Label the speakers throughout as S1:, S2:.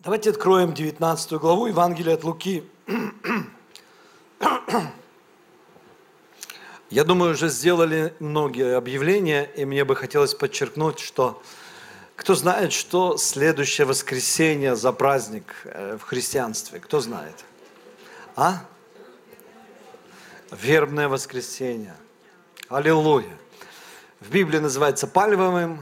S1: Давайте откроем 19 главу Евангелия от Луки. Я думаю, уже сделали многие объявления, и мне бы хотелось подчеркнуть, что кто знает, что следующее воскресенье за праздник в христианстве? Кто знает? Вербное воскресенье. Аллилуйя. В Библии называется пальмовым.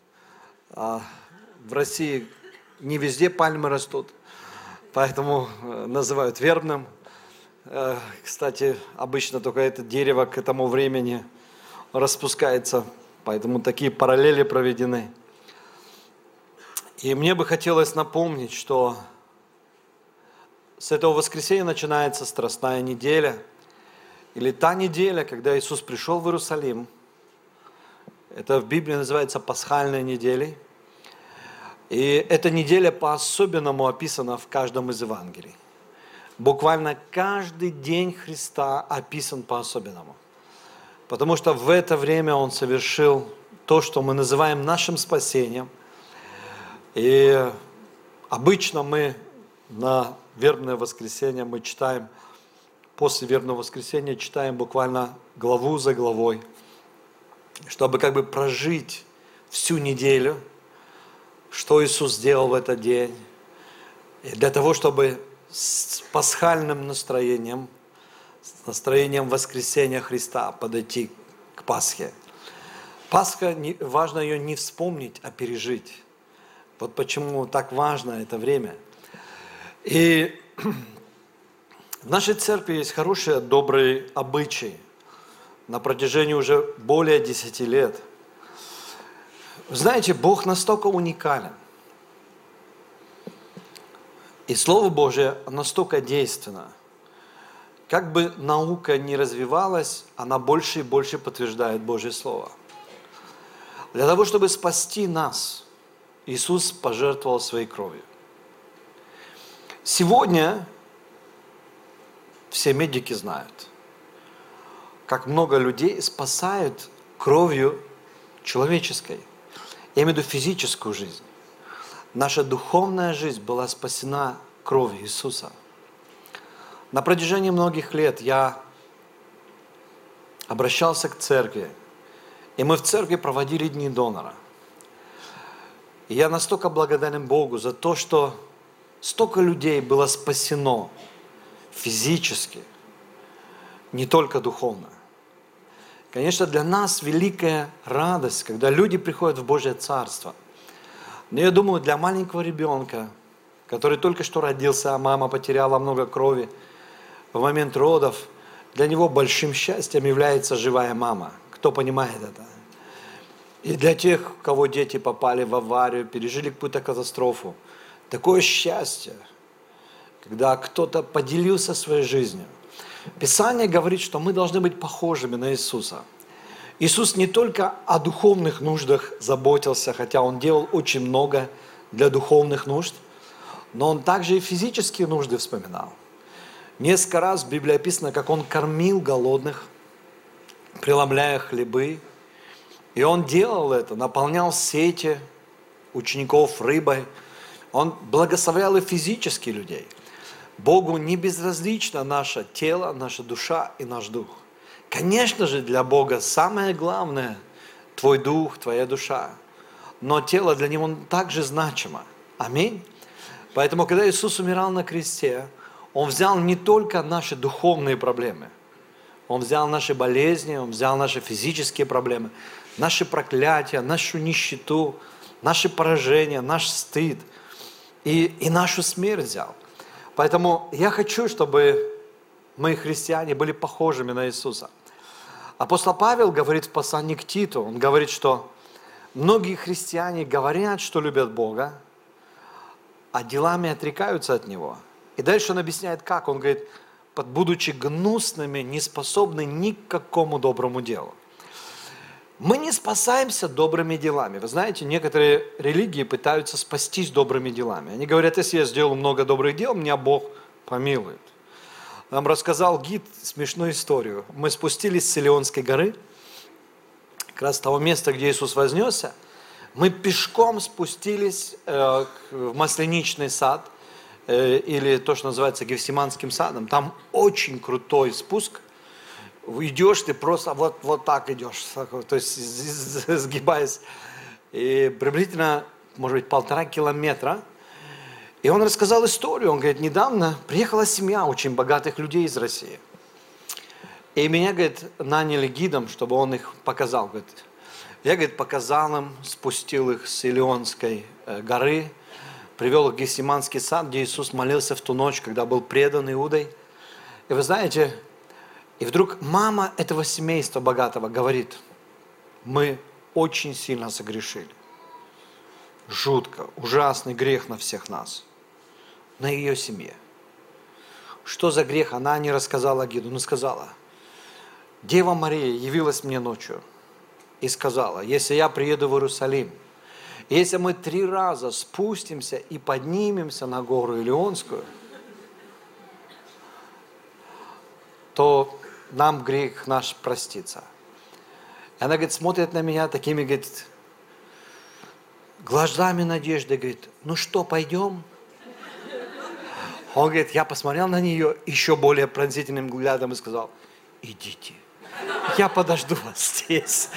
S1: В России не везде пальмы растут, поэтому называют вербным. Кстати, обычно только это дерево к этому времени распускается, поэтому такие параллели проведены. И мне бы хотелось напомнить, что с этого воскресенья начинается Страстная неделя, или та неделя, когда Иисус пришел в Иерусалим. Это в Библии называется Пасхальной неделей. И эта неделя по-особенному описана в каждом из Евангелий. Буквально каждый день Христа описан по-особенному. Потому что в это время Он совершил то, что мы называем нашим спасением. И обычно мы на вербное воскресенье мы читаем, после вербного воскресенья читаем буквально главу за главой, чтобы как бы прожить всю неделю, что Иисус сделал в этот день, и для того, чтобы с пасхальным настроением, с настроением воскресения Христа подойти к Пасхе. Пасха, важно ее не вспомнить, а пережить. Вот почему так важно это время. И в нашей церкви есть хорошие, добрые обычаи на протяжении уже более 10 лет. Вы знаете, Бог настолько уникален. И Слово Божие настолько действенно. Как бы наука ни развивалась, она больше и больше подтверждает Божье Слово. Для того, чтобы спасти нас, Иисус пожертвовал своей кровью. Сегодня все медики знают, как много людей спасают кровью человеческой. Я имею в виду физическую жизнь. Наша духовная жизнь была спасена кровью Иисуса. На протяжении многих лет я обращался к церкви, и мы в церкви проводили дни донора. И я настолько благодарен Богу за то, что столько людей было спасено физически, не только духовно. Конечно, для нас великая радость, когда люди приходят в Божье Царство. Но я думаю, для маленького ребенка, который только что родился, а мама потеряла много крови в момент родов, для него большим счастьем является живая мама. Кто понимает это? И для тех, у кого дети попали в аварию, пережили какую-то катастрофу, такое счастье, когда кто-то поделился своей жизнью. Писание говорит, что мы должны быть похожими на Иисуса. Иисус не только о духовных нуждах заботился, хотя Он делал очень много для духовных нужд, но Он также и физические нужды вспоминал. Несколько раз в Библии описано, как Он кормил голодных, преломляя хлебы. И Он делал это, наполнял сети учеников рыбой. Он благословлял и физически людей. Богу не безразлично наше тело, наша душа и наш дух. Конечно же, для Бога самое главное – твой дух, твоя душа. Но тело для Него также значимо. Аминь. Поэтому, когда Иисус умирал на кресте, Он взял не только наши духовные проблемы. Он взял наши болезни, Он взял наши физические проблемы, наши проклятия, нашу нищету, наши поражения, наш стыд и нашу смерть взял. Поэтому я хочу, чтобы мы, христиане, были похожими на Иисуса. Апостол Павел говорит в послании к Титу, он говорит, что многие христиане говорят, что любят Бога, а делами отрекаются от Него. И дальше он объясняет, как. Он говорит, будучи гнусными, не способны ни к какому доброму делу. Мы не спасаемся добрыми делами. Вы знаете, некоторые религии пытаются спастись добрыми делами. Они говорят, если я сделал много добрых дел, меня Бог помилует. Нам рассказал гид смешную историю. Мы спустились с Илионской горы, как раз с того места, где Иисус вознесся. Мы пешком спустились в Масленичный сад, или то, что называется Гефсиманским садом, там очень крутой спуск. Идешь, ты просто вот так идешь, то есть сгибаясь, и приблизительно, может быть, 1,5 километра. И он рассказал историю, он говорит, недавно приехала семья очень богатых людей из России. И меня, говорит, наняли гидом, чтобы он их показал. Говорит, я, говорит, показал им, спустил их с Илионской горы, привел их в Гефсиманский сад, где Иисус молился в ту ночь, когда был предан Иудой. И вы знаете, и вдруг мама этого семейства богатого говорит, мы очень сильно согрешили. Жутко, ужасный грех на всех нас, на ее семье. Что за грех, она не рассказала гиду, но сказала, Дева Мария явилась мне ночью и сказала, если я приеду в Иерусалим, если мы 3 раза спустимся и поднимемся на гору Илионскую, то нам грех наш простится. И она, говорит, смотрит на меня такими, говорит, глазами надежды, говорит, ну что, пойдем? Он говорит, я посмотрел на нее еще более пронзительным взглядом и сказал, идите, я подожду вас здесь.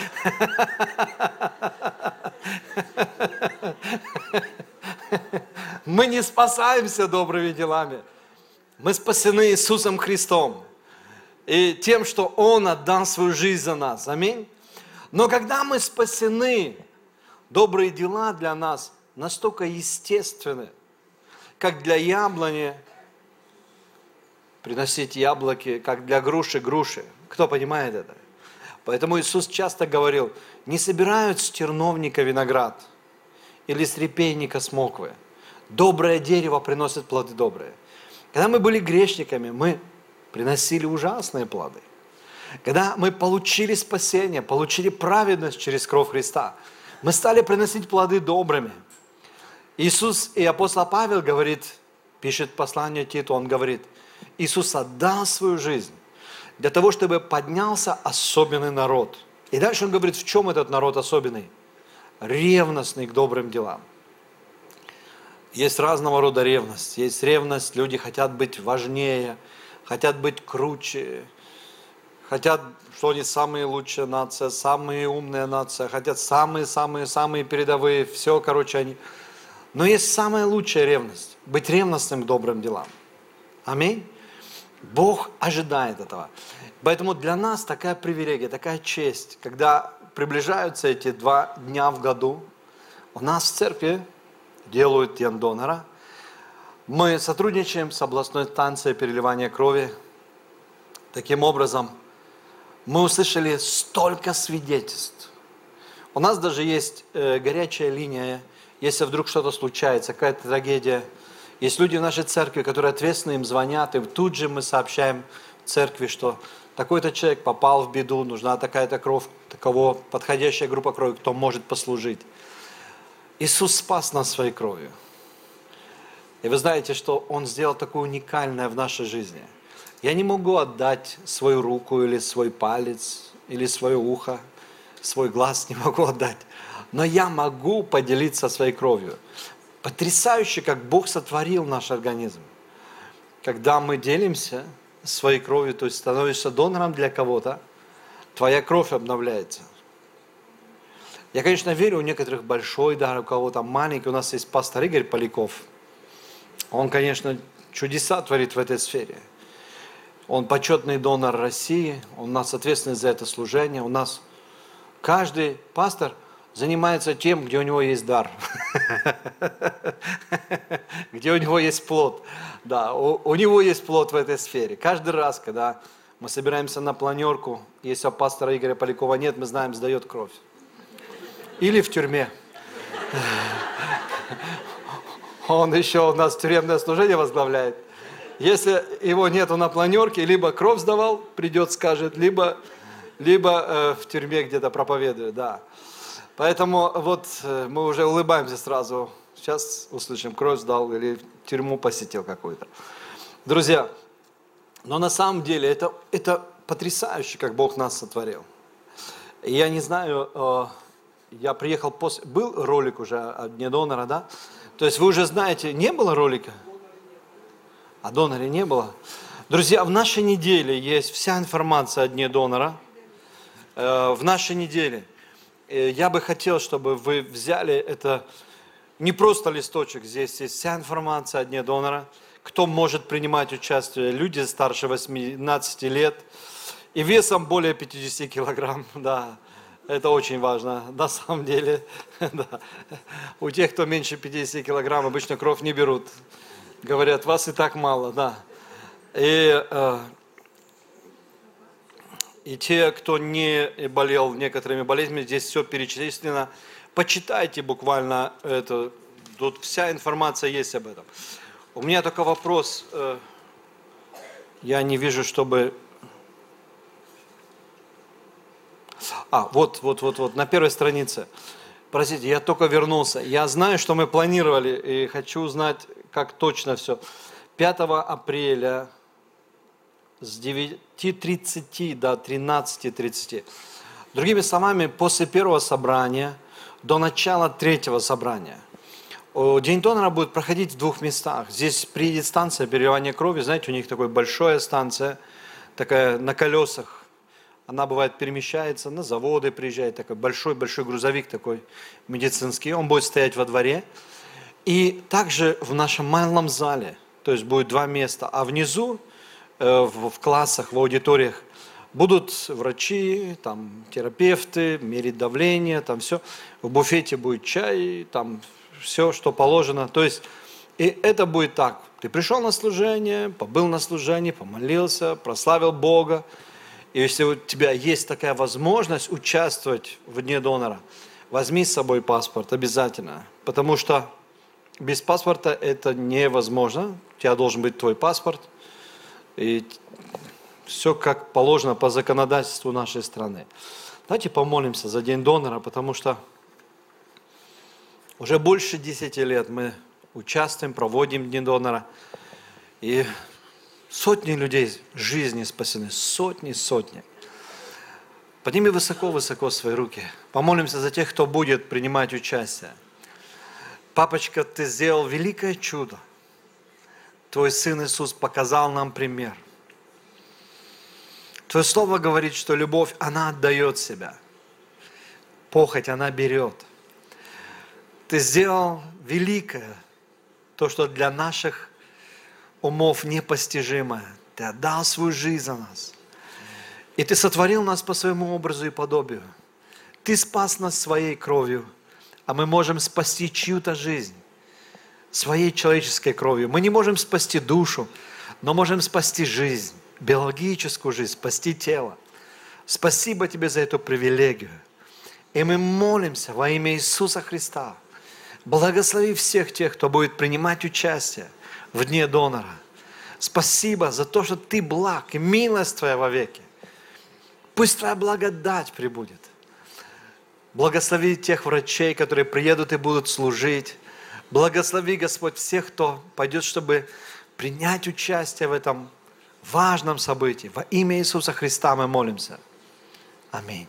S1: Мы не спасаемся добрыми делами. Мы спасены Иисусом Христом. И тем, что Он отдал свою жизнь за нас. Аминь. Но когда мы спасены, добрые дела для нас настолько естественны, как для яблони приносить яблоки, как для груши груши. Кто понимает это? Поэтому Иисус часто говорил, не собирают с терновника виноград или с репейника смоквы. Доброе дерево приносит плоды добрые. Когда мы были грешниками, мы приносили ужасные плоды. Когда мы получили спасение, получили праведность через кровь Христа, мы стали приносить плоды добрыми. Иисус и апостол Павел говорит, пишет послание Титу, он говорит, Иисус отдал свою жизнь для того, чтобы поднялся особенный народ. И дальше он говорит, в чем этот народ особенный? Ревностный к добрым делам. Есть разного рода ревность. Есть ревность, люди хотят быть важнее, хотят быть круче, хотят, что они самые лучшие нация, самые умные нация, хотят самые передовые, все, короче, они. Но есть самая лучшая ревность, быть ревностным к добрым делам. Аминь. Бог ожидает этого. Поэтому для нас такая привилегия, такая честь, когда приближаются эти 2 дня в году, у нас в церкви делают День донора. Мы сотрудничаем с областной станцией переливания крови. Таким образом, мы услышали столько свидетельств. У нас даже есть горячая линия, если вдруг что-то случается, какая-то трагедия. Есть люди в нашей церкви, которые ответственно им звонят, и тут же мы сообщаем церкви, что такой-то человек попал в беду, нужна такая-то кровь, такого подходящая группа крови, кто может послужить. Иисус спас нас своей кровью. И вы знаете, что Он сделал такое уникальное в нашей жизни. Я не могу отдать свою руку или свой палец, или свое ухо, свой глаз не могу отдать. Но я могу поделиться своей кровью. Потрясающе, как Бог сотворил наш организм. Когда мы делимся своей кровью, то есть становишься донором для кого-то, твоя кровь обновляется. Я, конечно, верю, у некоторых большой дар, у кого-то маленький. У нас есть пастор Игорь Поляков. Он, конечно, чудеса творит в этой сфере. Он почетный донор России, он у нас ответственный за это служение. У нас каждый пастор занимается тем, где у него есть дар, где у него есть плод. Да, у него есть плод в этой сфере. Каждый раз, когда мы собираемся на планерку, если у пастора Игоря Полякова нет, мы знаем, сдает кровь. Или в тюрьме. Он еще у нас тюремное служение возглавляет. Если его нету на планерке, либо кровь сдавал, придет, скажет, либо в тюрьме где-то проповедует, да. Поэтому вот мы уже улыбаемся сразу. Сейчас услышим, кровь сдал или тюрьму посетил какую-то. Друзья, но на самом деле это потрясающе, как Бог нас сотворил. И я не знаю, я приехал после... Был ролик уже о Дне донора, да? То есть вы уже знаете, не было ролика? о доноре не было. Друзья, в нашей неделе есть вся информация о дне донора. В нашей неделе. Я бы хотел, чтобы вы взяли это, не просто листочек, здесь есть вся информация о дне донора, кто может принимать участие, люди старше 18 лет и весом более 50 килограмм, да, это очень важно, на самом деле, да. У тех, кто меньше 50 килограмм, обычно кровь не берут, говорят, вас и так мало, да, и те, кто не болел некоторыми болезнями, здесь все перечислено. Почитайте буквально это. Тут вся информация есть об этом. У меня только вопрос. Я не вижу, чтобы... Вот, на первой странице. Простите, я только вернулся. Я знаю, что мы планировали, и хочу узнать, как точно все. 5 апреля... с 9:30 до 13:30. Другими словами, после первого собрания до начала третьего собрания. День донора будет проходить в 2 местах. Здесь приедет станция переливания крови. Знаете, у них такая большая станция, такая на колесах. Она бывает перемещается, на заводы приезжает, такой большой-большой грузовик такой медицинский. Он будет стоять во дворе. И также в нашем малом зале, то есть будет 2 места, а внизу в классах, в аудиториях будут врачи, там, терапевты, мерить давление, там все. В буфете будет чай, там все, что положено. То есть, и это будет так. Ты пришел на служение, побыл на служении, помолился, прославил Бога. И если у тебя есть такая возможность участвовать в дне донора, возьми с собой паспорт обязательно. Потому что без паспорта это невозможно. У тебя должен быть твой паспорт. И все как положено по законодательству нашей страны. Давайте помолимся за День донора, потому что уже больше 10 лет мы участвуем, проводим День донора. И сотни людей жизни спасены, сотни. Подними высоко-высоко свои руки. Помолимся за тех, кто будет принимать участие. Папочка, ты сделал великое чудо. Твой Сын Иисус показал нам пример. Твое Слово говорит, что любовь, она отдает себя. Похоть, она берет. Ты сделал великое, то, что для наших умов непостижимое. Ты отдал свою жизнь за нас. И Ты сотворил нас по своему образу и подобию. Ты спас нас своей кровью, а мы можем спасти чью-то жизнь. Своей человеческой кровью. Мы не можем спасти душу, но можем спасти жизнь, биологическую жизнь, спасти тело. Спасибо Тебе за эту привилегию. И мы молимся во имя Иисуса Христа. Благослови всех тех, кто будет принимать участие в Дне донора. Спасибо за то, что Ты благ и милость Твоя вовеки. Пусть Твоя благодать пребудет. Благослови тех врачей, которые приедут и будут служить. Благослови, Господь, всех, кто пойдет, чтобы принять участие в этом важном событии. Во имя Иисуса Христа мы молимся. Аминь.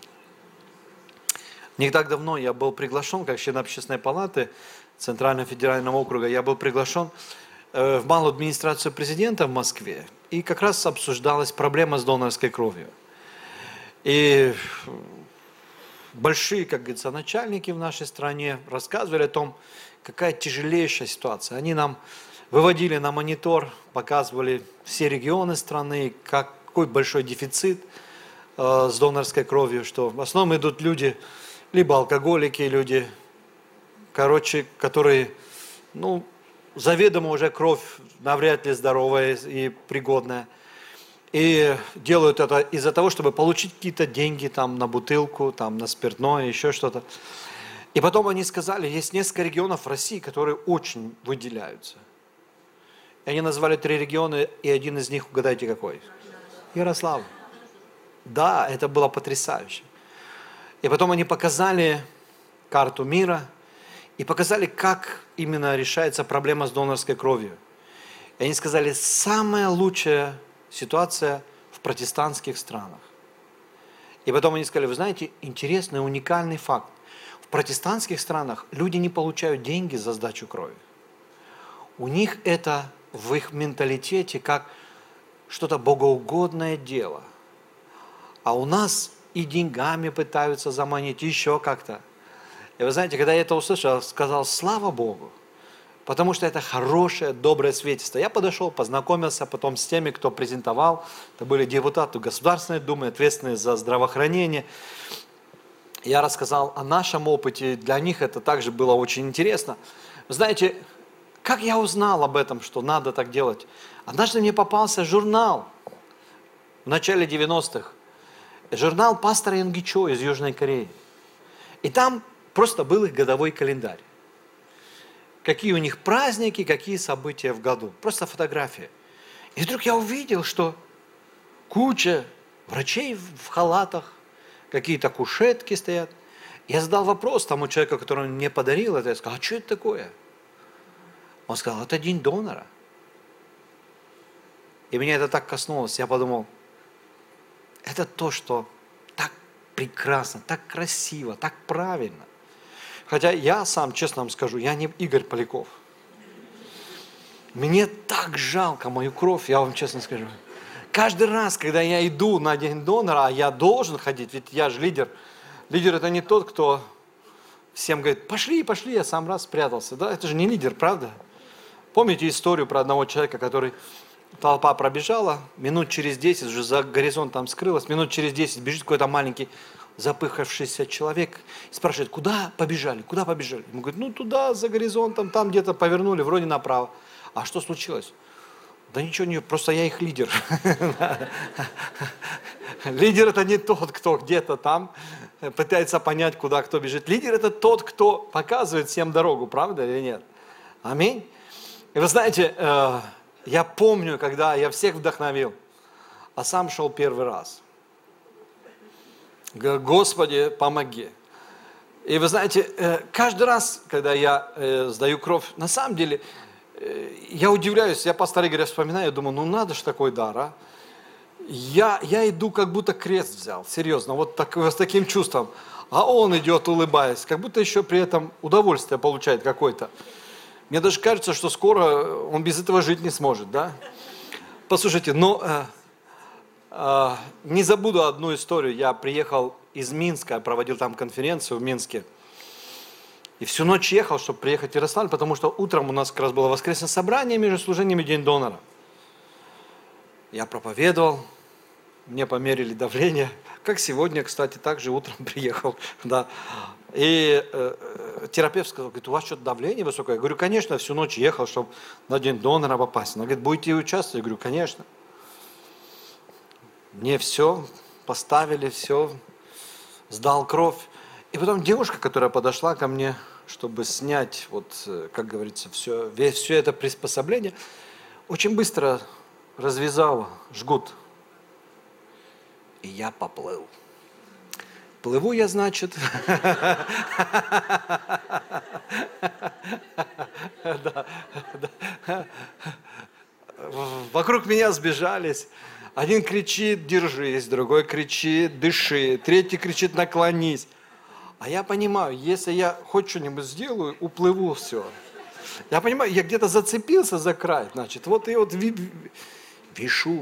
S1: Не так давно я был приглашен, как член Общественной палаты Центрального федерального округа, я был приглашен в малую администрацию президента в Москве. И как раз обсуждалась проблема с донорской кровью. И большие, как говорится, начальники в нашей стране рассказывали о том, какая тяжелейшая ситуация. Они нам выводили на монитор, показывали все регионы страны, какой большой дефицит с донорской кровью, что в основном идут люди, либо алкоголики, люди, которые, заведомо уже кровь навряд ли здоровая и пригодная. И делают это из-за того, чтобы получить какие-то деньги там на бутылку, там на спиртное, еще что-то. И потом они сказали, есть несколько регионов в России, которые очень выделяются. И они назвали 3 региона, и один из них, угадайте какой? Ярославль. Да, это было потрясающе. И потом они показали карту мира и показали, как именно решается проблема с донорской кровью. И они сказали, самая лучшая ситуация в протестантских странах. И потом они сказали, вы знаете, интересный, уникальный факт. В протестантских странах люди не получают деньги за сдачу крови. У них это в их менталитете как что-то богоугодное дело. А у нас и деньгами пытаются заманить, еще как-то. И вы знаете, когда я это услышал, я сказал, слава Богу, потому что это хорошее, доброе свидетельство. Я подошел, познакомился потом с теми, кто презентовал. Это были депутаты Государственной Думы, ответственные за здравоохранение. Я рассказал о нашем опыте, для них это также было очень интересно. Вы знаете, как я узнал об этом, что надо так делать? Однажды мне попался журнал в начале 90-х. Журнал пастора Ингичо из Южной Кореи. И там просто был их годовой календарь. Какие у них праздники, какие события в году. Просто фотография. И вдруг я увидел, что куча врачей в халатах, какие-то кушетки стоят. Я задал вопрос тому человеку, который мне подарил это. Я сказал, а что это такое? Он сказал, это день донора. И меня это так коснулось. Я подумал, это то, что так прекрасно, так красиво, так правильно. Хотя я сам, честно вам скажу, я не Игорь Поляков. Мне так жалко мою кровь, я вам честно скажу. Каждый раз, когда я иду на день донора, а я должен ходить, ведь я же лидер. Лидер это не тот, кто всем говорит, пошли, пошли, я сам раз спрятался. Да, это же не лидер, правда? Помните историю про одного человека, который толпа пробежала, минут через 10, уже за горизонтом скрылась, минут через 10 бежит какой-то маленький запыхавшийся человек и спрашивает, куда побежали, куда побежали? Ему говорит, ну туда, за горизонтом, там где-то повернули, вроде направо. А что случилось? Да ничего, не, просто я их лидер. Лидер это не тот, кто где-то там пытается понять, куда кто бежит. Лидер это тот, кто показывает всем дорогу, правда или нет? Аминь. И вы знаете, я помню, когда я всех вдохновил, а сам шел первый раз. Господи, помоги. И вы знаете, каждый раз, когда я сдаю кровь, на самом деле, я удивляюсь, я пастора Игоря вспоминаю, я думаю, ну надо же такой дар, а? Я иду, как будто крест взял, серьезно, вот так, с таким чувством. А он идет, улыбаясь, как будто еще при этом удовольствие получает какое-то. Мне даже кажется, что скоро он без этого жить не сможет, да? Послушайте, но не забуду одну историю. Я приехал из Минска, проводил там конференцию в Минске. И всю ночь ехал, чтобы приехать в Ярославль, потому что утром у нас как раз было воскресное собрание между служениями День донора. Я проповедовал, мне померили давление, как сегодня, кстати, также утром приехал, да. И терапевт сказал, говорит, у вас что-то давление высокое? Я говорю, конечно, всю ночь ехал, чтобы на День донора попасть. Она говорит, будете участвовать? Я говорю, конечно. Мне все поставили, все, сдал кровь. И потом девушка, которая подошла ко мне, чтобы снять, вот, как говорится, все это приспособление, очень быстро развязала жгут. И я поплыл. Плыву я, значит. Вокруг меня сбежались. Один кричит, держись, другой кричит, дыши, третий кричит, наклонись. А я понимаю, если я хоть что-нибудь сделаю, уплыву все. Я понимаю, я где-то зацепился за край, значит, вот и вот вишу.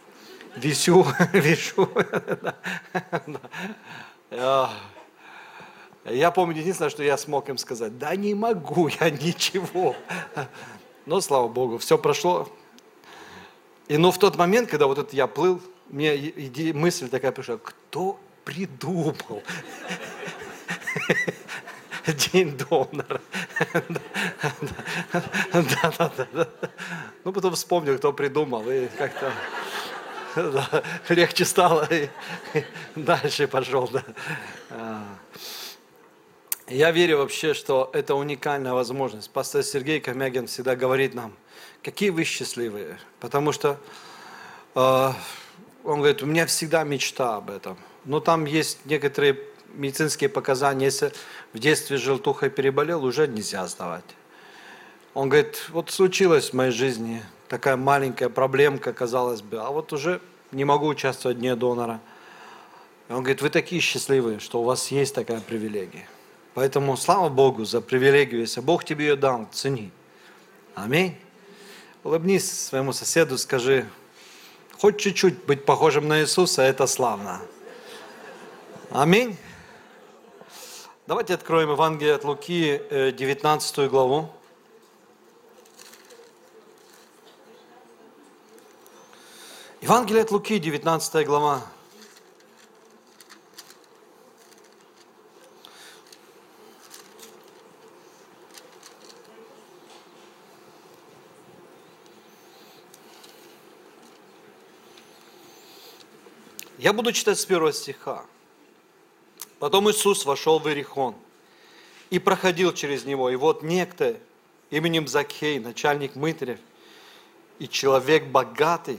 S1: Я помню, единственное, что я смог им сказать, да не могу я ничего. Но, слава Богу, все прошло. Но в тот момент, когда вот это я плыл, мне мысль такая пришла, кто придумал День донора? Да. Ну, потом вспомнил, кто придумал, и как-то легче стало, и дальше пошел. Я верю вообще, что это уникальная возможность. Пастор Сергей Комягин всегда говорит нам, какие вы счастливые, потому что он говорит, у меня всегда мечта об этом. Но там есть некоторые медицинские показания, если в детстве желтухой переболел, уже нельзя сдавать. Он говорит, вот случилась в моей жизни такая маленькая проблемка, казалось бы, а вот уже не могу участвовать в Дне донора. И он говорит, вы такие счастливые, что у вас есть такая привилегия. Поэтому слава Богу за привилегию, если Бог тебе ее дал, цени. Аминь. Улыбнись своему соседу, скажи, хоть чуть-чуть быть похожим на Иисуса, это славно. Аминь. Давайте откроем Евангелие от Луки, 19 главу. Евангелие от Луки, 19 глава. Я буду читать с 1 стиха. Потом Иисус вошел в Иерихон и проходил через него. И вот некто именем Закхей, начальник мытарев и человек богатый,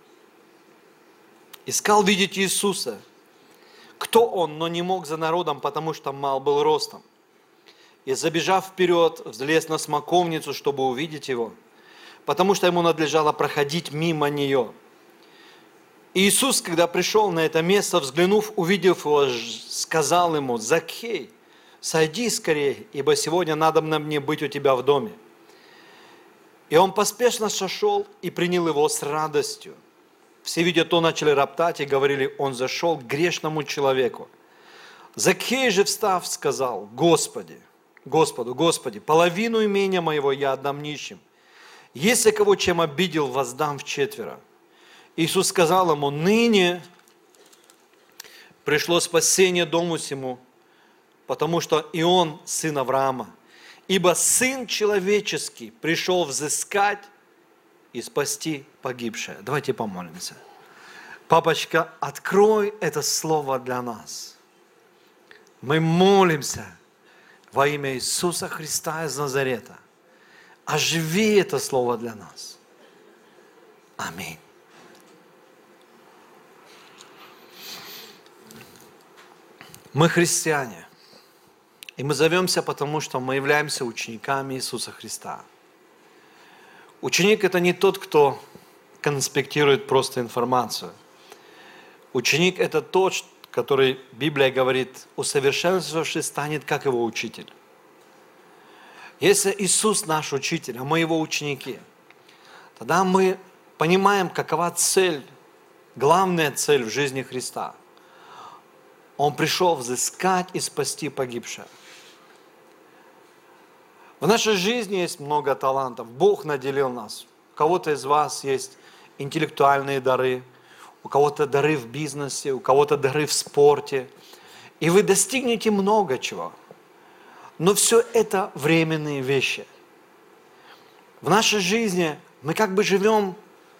S1: искал видеть Иисуса. Кто он, но не мог за народом, потому что мал был ростом. И забежав вперед, взлез на смоковницу, чтобы увидеть его, потому что ему надлежало проходить мимо нее. И Иисус, когда пришел на это место, взглянув, увидев его, сказал ему: «Закхей, сойди скорее, ибо сегодня надобно мне быть у тебя в доме». И он поспешно сошел и принял его с радостью. Все, видя то, начали роптать и говорили: он зашел к грешному человеку. Закхей же, встав, сказал: Господи, половину имения моего я отдам нищим. Если кого чем обидел, воздам вчетверо. Иисус сказал ему: ныне пришло спасение дому сему, потому что и он сын Авраама. Ибо Сын Человеческий пришел взыскать и спасти погибшее. Давайте помолимся. Папочка, открой это слово для нас. Мы молимся во имя Иисуса Христа из Назарета. Оживи это слово для нас. Аминь. Мы христиане, и мы зовемся, потому что мы являемся учениками Иисуса Христа. Ученик – это не тот, кто конспектирует просто информацию. Ученик – это тот, который, Библия говорит, усовершенствовавший станет, как его учитель. Если Иисус наш учитель, а мы его ученики, тогда мы понимаем, какова цель, главная цель в жизни Христа. Он пришел взыскать и спасти погибшее. В нашей жизни есть много талантов. Бог наделил нас. У кого-то из вас есть интеллектуальные дары, у кого-то дары в бизнесе, у кого-то дары в спорте. И вы достигнете много чего. Но все это временные вещи. В нашей жизни мы как бы живем,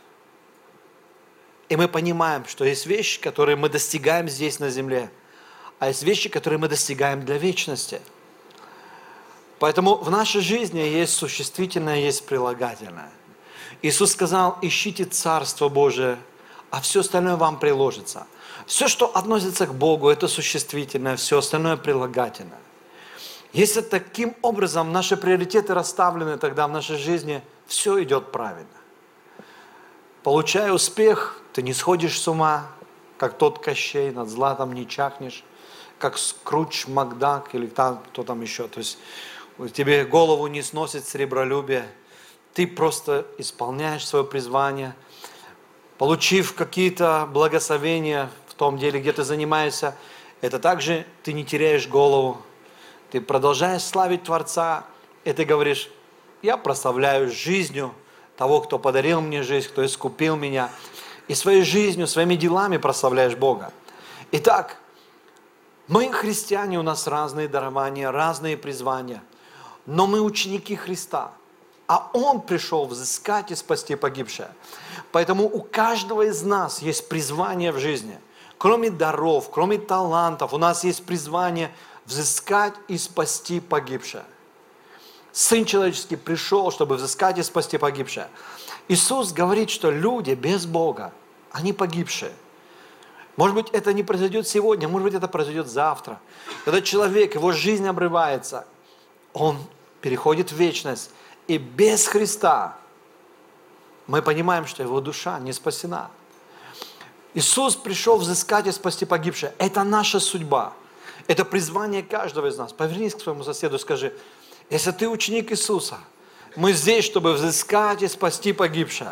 S1: и мы понимаем, что есть вещи, которые мы достигаем здесь на земле, а есть вещи, которые мы достигаем для вечности. Поэтому в нашей жизни есть существительное, есть прилагательное. Иисус сказал: ищите Царство Божие, а все остальное вам приложится. Все, что относится к Богу, это существительное, все остальное прилагательное. Если таким образом наши приоритеты расставлены, тогда в нашей жизни все идет правильно. Получая успех, ты не сходишь с ума, как тот Кощей, над златом не чахнешь, как Скрудж Макдак или кто там еще. То есть тебе голову не сносит сребролюбие. Ты просто исполняешь свое призвание, получив какие-то благословения в том деле, где ты занимаешься. Это также ты не теряешь голову. Ты продолжаешь славить Творца, и ты говоришь: я прославляю жизнью того, кто подарил мне жизнь, кто искупил меня. И своей жизнью, своими делами прославляешь Бога. Итак, мы христиане, у нас разные дарования, разные призвания, но мы ученики Христа, а Он пришел взыскать и спасти погибшее. Поэтому у каждого из нас есть призвание в жизни. Кроме даров, кроме талантов, у нас есть призвание взыскать и спасти погибшее. Сын Человеческий пришел, чтобы взыскать и спасти погибшее. Иисус говорит, что люди без Бога, они погибшие. Может быть, это не произойдет сегодня, может быть, это произойдет завтра. Когда человек, его жизнь обрывается, он переходит в вечность. И без Христа мы понимаем, что его душа не спасена. Иисус пришел взыскать и спасти погибшее. Это наша судьба. Это призвание каждого из нас. Повернись к своему соседу и скажи: если ты ученик Иисуса, Мы здесь, чтобы взыскать и спасти погибшее.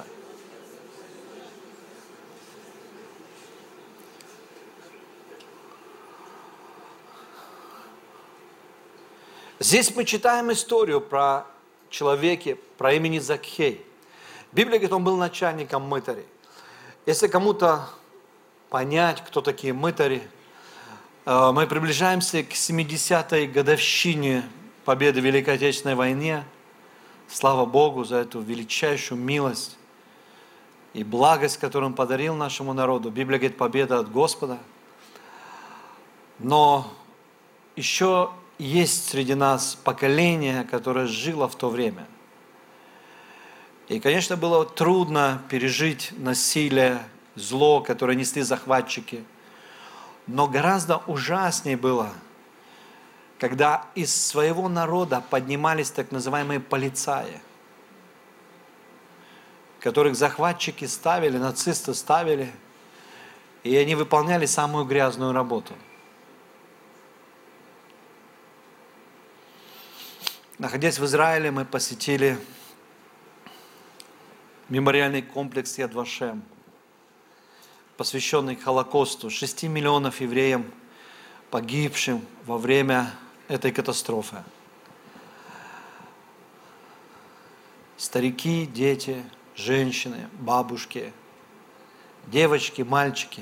S1: Здесь мы читаем историю про человека, про имени Закхей. Библия говорит, он был начальником мытарей. Если кому-то понять, кто такие мытари, мы приближаемся к 70-й годовщине победы в Великой Отечественной войне. Слава Богу за эту величайшую милость и благость, которую Он подарил нашему народу. Библия говорит, победа от Господа. Но еще есть среди нас поколение, которое жило в то время. И, конечно, было трудно пережить насилие, зло, которое несли захватчики. Но гораздо ужаснее было, когда из своего народа поднимались так называемые полицаи, которых захватчики ставили, нацисты ставили, и они выполняли самую грязную работу. Находясь в Израиле, мы посетили мемориальный комплекс Яд Вашем, посвященный Холокосту, 6 миллионов евреям, погибшим во время этой катастрофы. Старики, дети, женщины, бабушки, девочки, мальчики.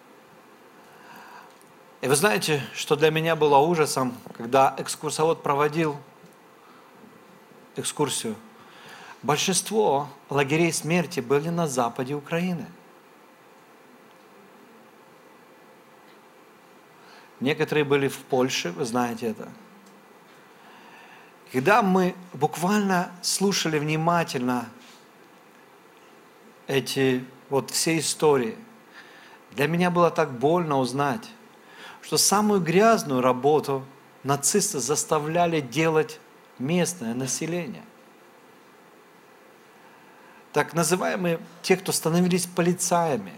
S1: И вы знаете, что для меня было ужасом, когда экскурсовод проводил экскурсию. Большинство лагерей смерти были на западе Украины. Некоторые были в Польше, вы знаете это. Когда мы буквально слушали внимательно эти все истории, для меня было так больно узнать, что самую грязную работу нацисты заставляли делать местное население. Так называемые, те, кто становились полицаями,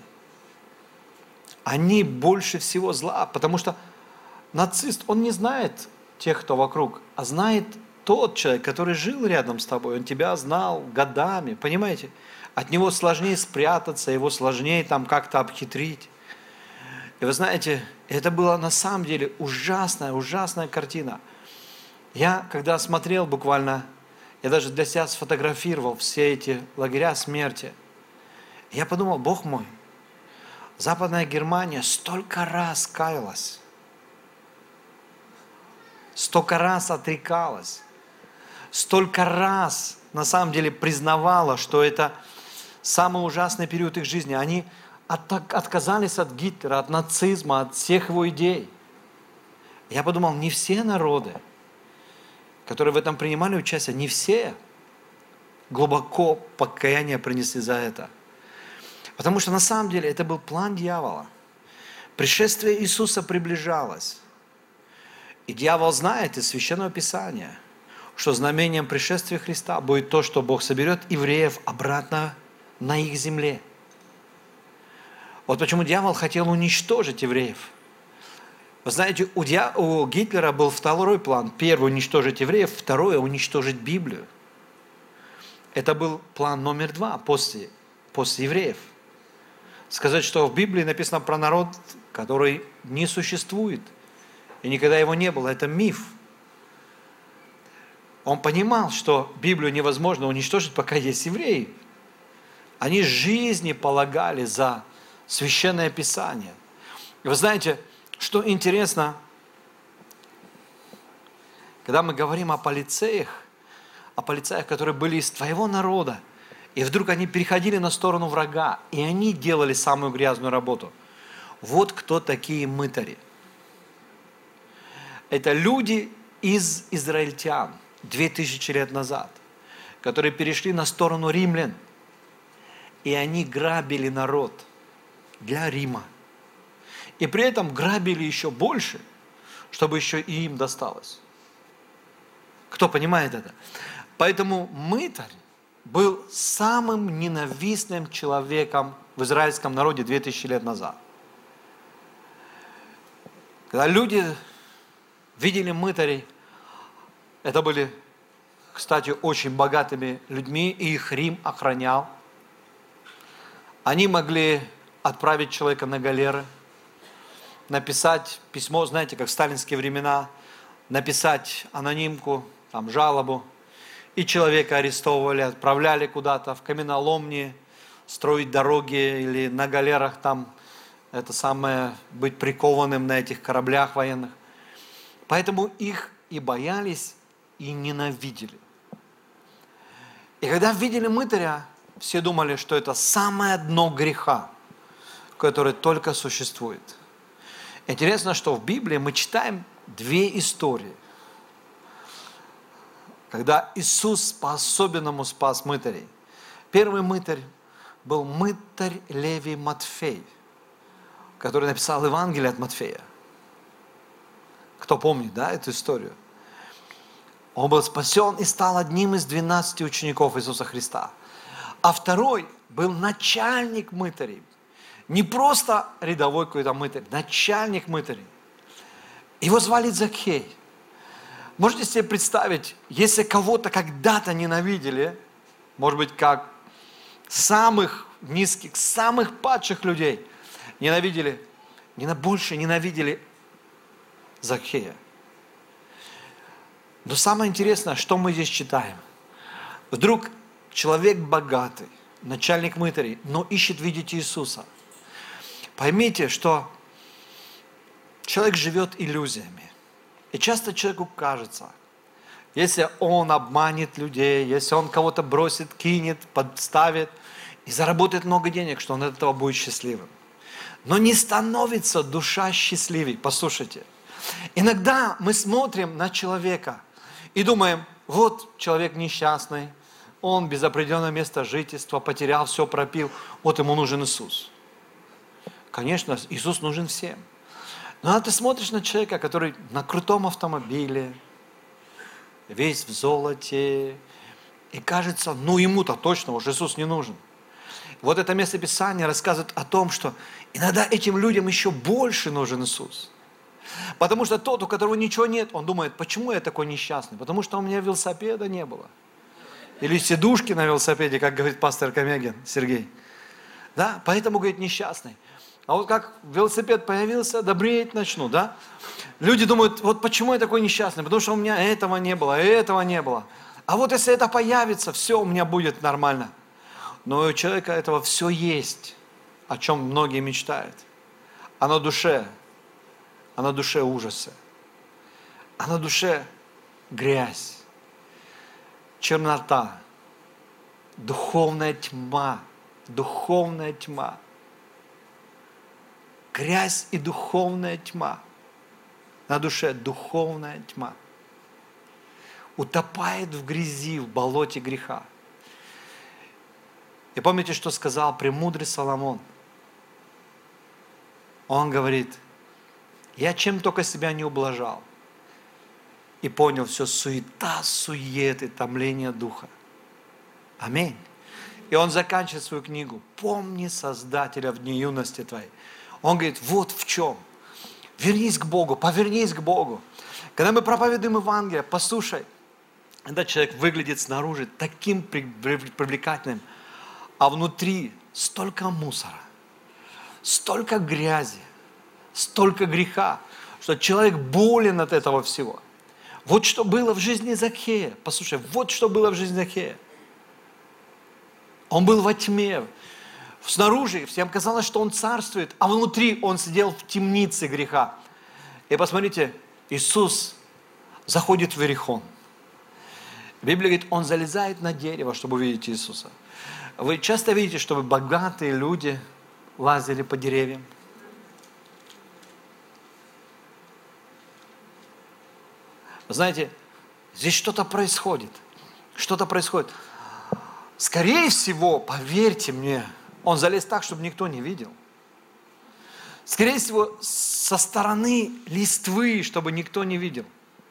S1: они больше всего зла, потому что нацист, он не знает тех, кто вокруг, а знает тот человек, который жил рядом с тобой, он тебя знал годами, понимаете? От него сложнее спрятаться, его сложнее там как-то обхитрить. И вы знаете, это была на самом деле ужасная, ужасная картина. Я, когда смотрел буквально, я даже для себя сфотографировал все эти лагеря смерти, я подумал, Бог мой, Западная Германия столько раз каялась, столько раз отрекалась, столько раз на самом деле признавала, что это самый ужасный период их жизни. Они отказались от Гитлера, от нацизма, от всех его идей. Я подумал, не все народы, которые в этом принимали участие, не все глубоко покаяние принесли за это. Потому что на самом деле это был план дьявола. Пришествие Иисуса приближалось. И дьявол знает из Священного Писания, что знамением пришествия Христа будет то, что Бог соберет евреев обратно на их земле. Вот почему дьявол хотел уничтожить евреев. Вы знаете, у Гитлера был второй план. Первый – уничтожить евреев, второе – уничтожить Библию. Это был план номер 2 после евреев. Сказать, что в Библии написано про народ, который не существует, и никогда его не было. Это миф. Он понимал, что Библию невозможно уничтожить, пока есть евреи. Они жизни полагали за Священное Писание. И вы знаете, что интересно, когда мы говорим о полицеях, которые были из твоего народа, и вдруг они переходили на сторону врага, и они делали самую грязную работу. Вот кто такие мытари. Это люди из израильтян 2000 лет назад, которые перешли на сторону римлян, и они грабили народ для Рима. И при этом грабили еще больше, чтобы еще и им досталось. Кто понимает это? Поэтому мытарь был самым ненавистным человеком в израильском народе 2000 лет назад. Когда люди видели мытарей, это были кстати, очень богатыми людьми, и их Рим охранял. Они могли отправить человека на галеры, написать письмо, знаете, как в сталинские времена, написать анонимку, там, жалобу, и человека арестовывали, отправляли куда-то в каменоломни, строить дороги или на галерах там, это самое, быть прикованным на этих кораблях военных. Поэтому их и боялись, и ненавидели. И когда видели мытаря, все думали, что это самое дно греха, которое только существует. Интересно, что в Библии мы читаем две истории. Когда Иисус по-особенному спас мытарей. Первый мытарь был мытарь Левий Матфей, который написал Евангелие от Матфея. Кто помнит, да, эту историю? Он был спасен и стал одним из 12 учеников Иисуса Христа. А второй был начальник мытарей. Не просто рядовой какой-то мытарь, начальник мытарей. Его звали Закхей. Можете себе представить, если кого-то когда-то ненавидели, может быть, как самых низких, самых падших людей ненавидели, больше ненавидели Закхея. Но самое интересное, что мы здесь читаем. Вдруг человек богатый, начальник мытарей, но ищет видеть Иисуса. Поймите, что человек живет иллюзиями. И часто человеку кажется, если он обманет людей, если он кого-то бросит, кинет, подставит и заработает много денег, что он от этого будет счастливым. Но не становится душа счастливей. Послушайте, иногда мы смотрим на человека и думаем, вот человек несчастный, он без определенного места жительства, потерял все, пропил, вот ему нужен Иисус. Конечно, Иисус нужен всем. Но ты смотришь на человека, который на крутом автомобиле, весь в золоте, и кажется, ну ему-то точно уж Иисус не нужен. Вот это место Писания рассказывает о том, что иногда этим людям еще больше нужен Иисус. Потому что тот, у которого ничего нет, он думает, почему я такой несчастный? Потому что у меня велосипеда не было. Или сидушки на велосипеде, как говорит пастор Комягин Сергей. Да? Поэтому, говорит, несчастный. А вот как велосипед появился, добреть начну, да? Люди думают, вот почему я такой несчастный? Потому что у меня этого не было, и этого не было. А вот если это появится, все у меня будет нормально. Но у человека этого все есть, о чем многие мечтают. А на душе ужасы. А на душе грязь, чернота, духовная тьма, духовная тьма. Грязь и духовная тьма. На душе духовная тьма. Утопает в грязи, в болоте греха. И помните, что сказал премудрый Соломон? Он говорит, я чем только себя не ублажал. И понял, все суета, суеты, томление духа. Аминь. И он заканчивает свою книгу. Помни Создателя в дни юности твоей. Он говорит, вот в чем. Вернись к Богу, повернись к Богу. Когда мы проповедуем Евангелие, послушай, этот человек выглядит снаружи таким привлекательным, а внутри столько мусора, столько грязи, столько греха, что человек болен от этого всего. Вот что было в жизни Закхея. Послушай, вот что было в жизни Закхея. Он был во тьме. Снаружи всем казалось, что он царствует, а внутри он сидел в темнице греха. И посмотрите, Иисус заходит в Иерихон. Библия говорит, он залезает на дерево, чтобы увидеть Иисуса. Вы часто видите, чтобы богатые люди лазили по деревьям? Вы знаете, здесь что-то происходит. Что-то происходит. Скорее всего, поверьте мне, он залез так, чтобы никто не видел. Скорее всего, со стороны листвы, чтобы никто не видел.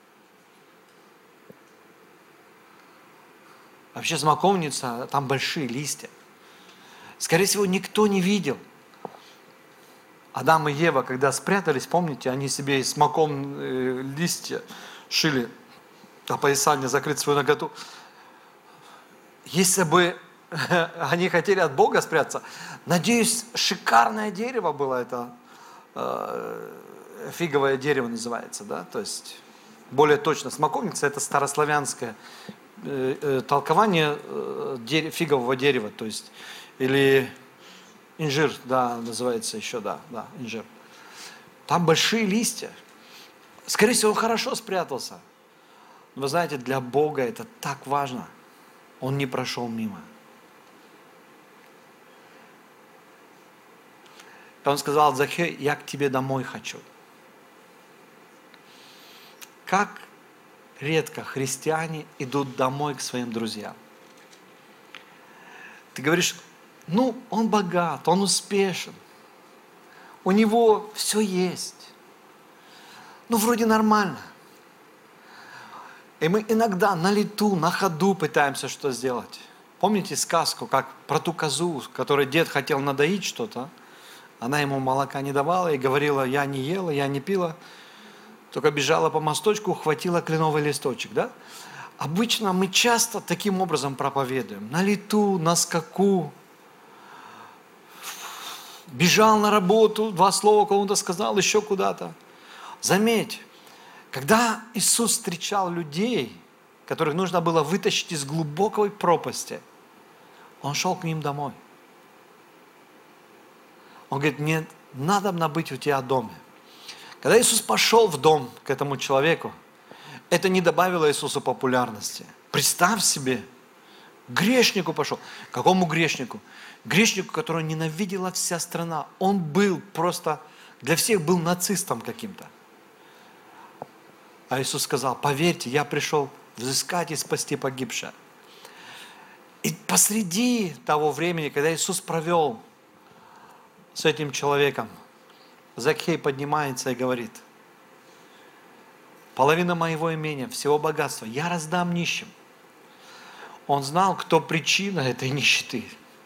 S1: Вообще смоковница, там большие листья. Скорее всего, никто не видел. Адам и Ева, когда спрятались, помните, они себе из смоков листья шили опоясание, закрыть свою наготу. Если бы они хотели от Бога спрятаться, надеюсь, шикарное дерево было это, фиговое дерево называется, да, то есть более точно, смоковница это старославянское толкование фигового дерева, то есть, или инжир, да, называется еще, да, инжир. Там большие листья. Скорее всего, он хорошо спрятался. Но вы знаете, для Бога это так важно. Он не прошел мимо. И он сказал: Захей, я к тебе домой хочу. Как редко христиане идут домой к своим друзьям. Ты говоришь: ну, он богат, он успешен, у него все есть. Ну, вроде нормально. И мы иногда на лету, на ходу пытаемся что сделать. Помните сказку, как про ту козу, которой дед хотел надоить что-то? Она ему молока не давала и говорила: я не ела, я не пила. Только бежала по мосточку, ухватила кленовый листочек, да? Обычно мы часто таким образом проповедуем. На лету, на скаку. Бежал на работу, 2 слова кому-то сказал, еще куда-то. Заметь, когда Иисус встречал людей, которых нужно было вытащить из глубокой пропасти, Он шел к ним домой. Он говорит: мне надо быть у тебя в доме. Когда Иисус пошел в дом к этому человеку, это не добавило Иисусу популярности. Представь себе, грешнику пошел. Какому грешнику? Грешнику, которого ненавидела вся страна. Он был просто, для всех был нацистом каким-то. А Иисус сказал: поверьте, я пришел взыскать и спасти погибшее. И посреди того времени, когда Иисус провел с этим человеком, Захей поднимается и говорит: половина моего имения, всего богатства я раздам нищим. Он знал, кто причина этой нищеты.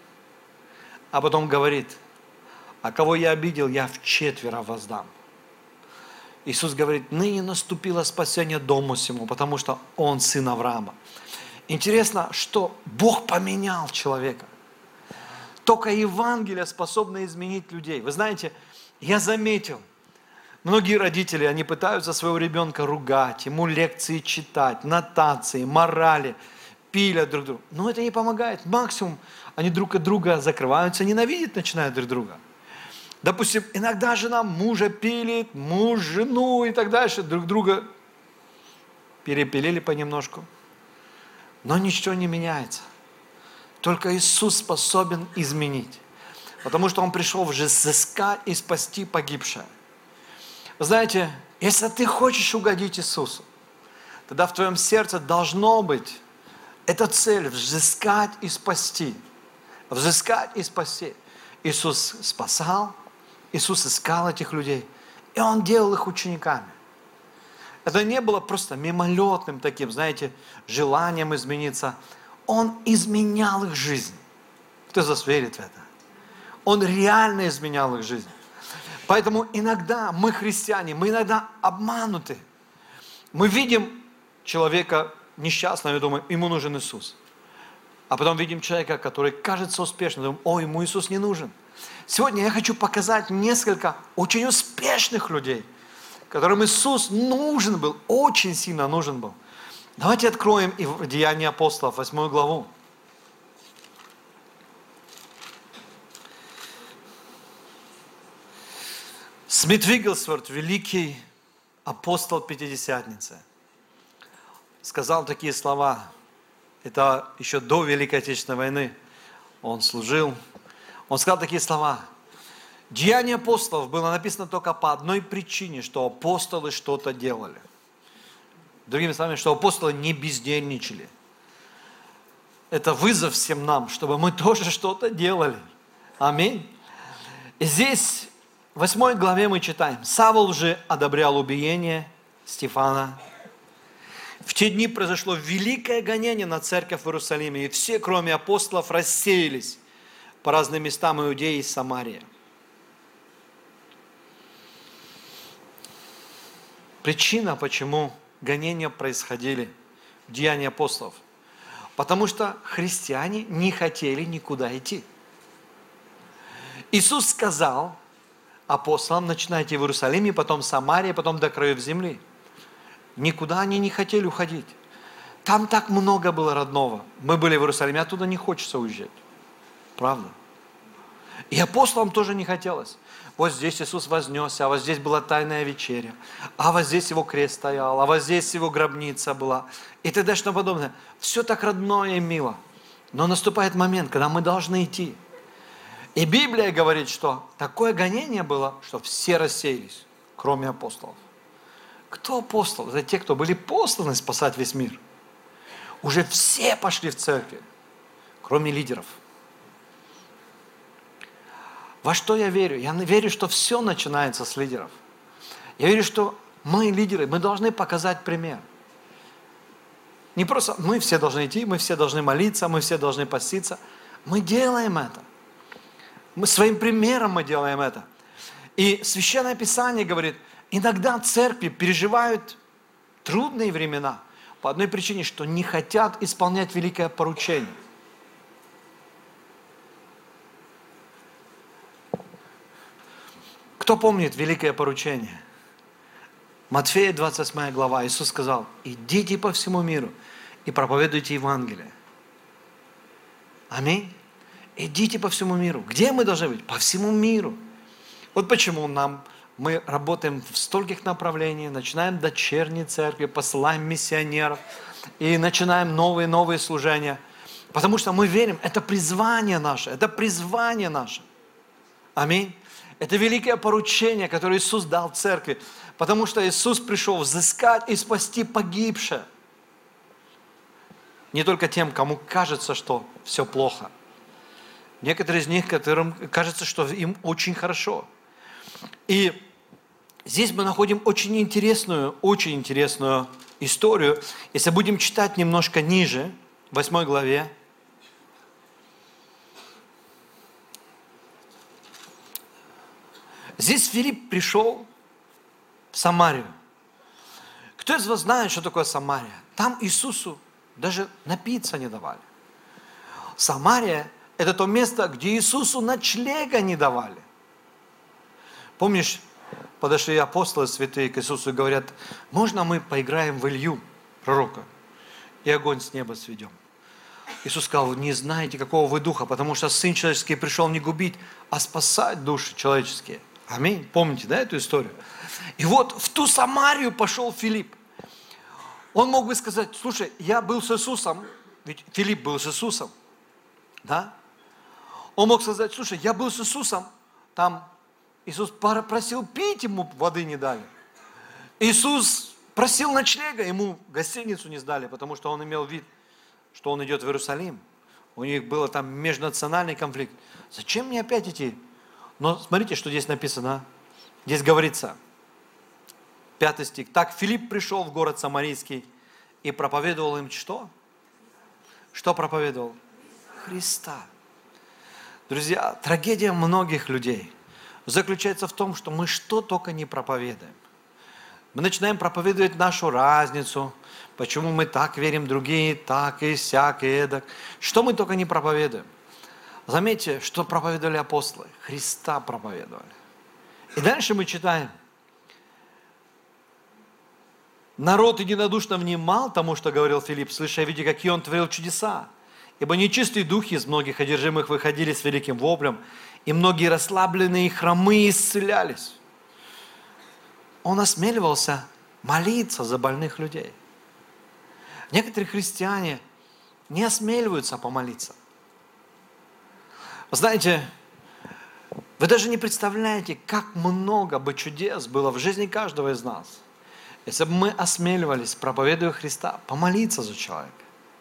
S1: А потом говорит: а кого я обидел, я вчетверо воздам. Иисус говорит: ныне наступило спасение дому сему, потому что он сын Авраама. Интересно, что Бог поменял человека. Только Евангелие способно изменить людей. Вы знаете, я заметил, многие родители, они пытаются своего ребенка ругать, ему лекции читать, нотации, морали, пилят друг друга. Но это не помогает. Максимум они друг от друга закрываются, ненавидеть начинают друг друга. Допустим, иногда жена мужа пилит, муж жену и так дальше, друг друга перепилили понемножку. Но ничего не меняется. Только Иисус способен изменить. Потому что Он пришел взыскать и спасти погибшее. Вы знаете, если ты хочешь угодить Иисусу, тогда в твоем сердце должно быть эта цель — взыскать и спасти. Взыскать и спасти. Иисус спасал, Иисус искал этих людей, и Он делал их учениками. Это не было просто мимолетным таким, знаете, желанием измениться. Он изменял их жизнь. Кто из вас верит в это? Он реально изменял их жизнь. Поэтому иногда мы, христиане, мы иногда обмануты. Мы видим человека несчастного и думаем: ему нужен Иисус. А потом видим человека, который кажется успешным, думаем: о, ему Иисус не нужен. Сегодня я хочу показать несколько очень успешных людей, которым Иисус нужен был, очень сильно нужен был. Давайте откроем Деяния апостолов, 8 главу. Смит Вигглсворт, великий апостол Пятидесятницы, сказал такие слова. Это еще до Великой Отечественной войны он служил. Он сказал такие слова: Деяния апостолов было написано только по одной причине, что апостолы что-то делали. Другими словами, что апостолы не бездельничали. Это вызов всем нам, чтобы мы тоже что-то делали. Аминь. И здесь, в 8 главе мы читаем: Савл же одобрял убиение Стефана. В те дни произошло великое гонение на церковь в Иерусалиме, и все, кроме апостолов, рассеялись по разным местам Иудеи и Самарии. Причина, почему гонения происходили, Деяния апостолов? Потому что христиане не хотели никуда идти. Иисус сказал апостолам: начинайте в Иерусалиме, потом в Самарии, потом до краев земли. Никуда они не хотели уходить. Там так много было родного. Мы были в Иерусалиме, оттуда не хочется уезжать. Правда? И апостолам тоже не хотелось. Вот здесь Иисус вознесся, а вот здесь была тайная вечеря, а вот здесь его крест стоял, а вот здесь его гробница была, и т.д. что подобное. Все так родное и мило. Но наступает момент, когда мы должны идти. И Библия говорит, что такое гонение было, что все рассеялись, кроме апостолов. Кто апостолы? Это те, кто были посланы спасать весь мир. Уже все пошли в церкви, кроме лидеров. Во что я верю? Я верю, что все начинается с лидеров. Я верю, что мы лидеры, мы должны показать пример. Не просто мы все должны идти, мы все должны молиться, мы все должны поститься. Мы делаем это. Мы своим примером мы делаем это. И Священное Писание говорит, иногда церкви переживают трудные времена по одной причине, что не хотят исполнять великое поручение. Кто помнит великое поручение? Матфея 28 глава. Иисус сказал: идите по всему миру и проповедуйте Евангелие. Аминь. Идите по всему миру. Где мы должны быть? По всему миру. Вот почему мы работаем в стольких направлениях, начинаем дочерние церкви, посылаем миссионеров и начинаем новые служения. Потому что мы верим, это призвание наше, это призвание наше. Аминь. Это великое поручение, которое Иисус дал церкви, потому что Иисус пришел взыскать и спасти погибшее. Не только тем, кому кажется, что все плохо. Некоторые из них, которым кажется, что им очень хорошо. И здесь мы находим очень интересную историю. Если будем читать немножко ниже, в 8 главе, здесь Филипп пришел в Самарию. Кто из вас знает, что такое Самария? Там Иисусу даже напиться не давали. Самария – это то место, где Иисусу ночлега не давали. Помнишь, подошли апостолы святые к Иисусу и говорят: можно мы поиграем в Илью, пророка, и огонь с неба сведем? Иисус сказал: не знаете, какого вы духа, потому что Сын Человеческий пришел не губить, а спасать души человеческие. Аминь. Помните, да, эту историю? И вот в ту Самарию пошел Филипп. Он мог бы сказать: слушай, я был с Иисусом, ведь Филипп был с Иисусом, да? Он мог сказать: слушай, я был с Иисусом, там Иисус просил пить, ему воды не дали. Иисус просил ночлега, ему гостиницу не сдали, потому что он имел вид, что он идет в Иерусалим. У них был там межнациональный конфликт. Зачем мне опять идти? Но смотрите, что здесь написано. Здесь говорится, 5 стих. Так Филипп пришел в город Самарийский и проповедовал им что? Что проповедовал? Христа. Друзья, трагедия многих людей заключается в том, что мы что только не проповедуем. Мы начинаем проповедовать нашу разницу, почему мы так верим, другие так и сяк и эдак. Что мы только не проповедуем. Заметьте, что проповедовали апостолы. Христа проповедовали. И дальше мы читаем. Народ единодушно внимал тому, что говорил Филипп, слыша, видя, какие он творил чудеса. Ибо нечистые духи из многих одержимых выходили с великим воплем, и многие расслабленные и хромые исцелялись. Он осмеливался молиться за больных людей. Некоторые христиане не осмеливаются помолиться. Вы знаете, вы даже не представляете, как много бы чудес было в жизни каждого из нас, если бы мы осмеливались, проповедуя Христа, помолиться за человека.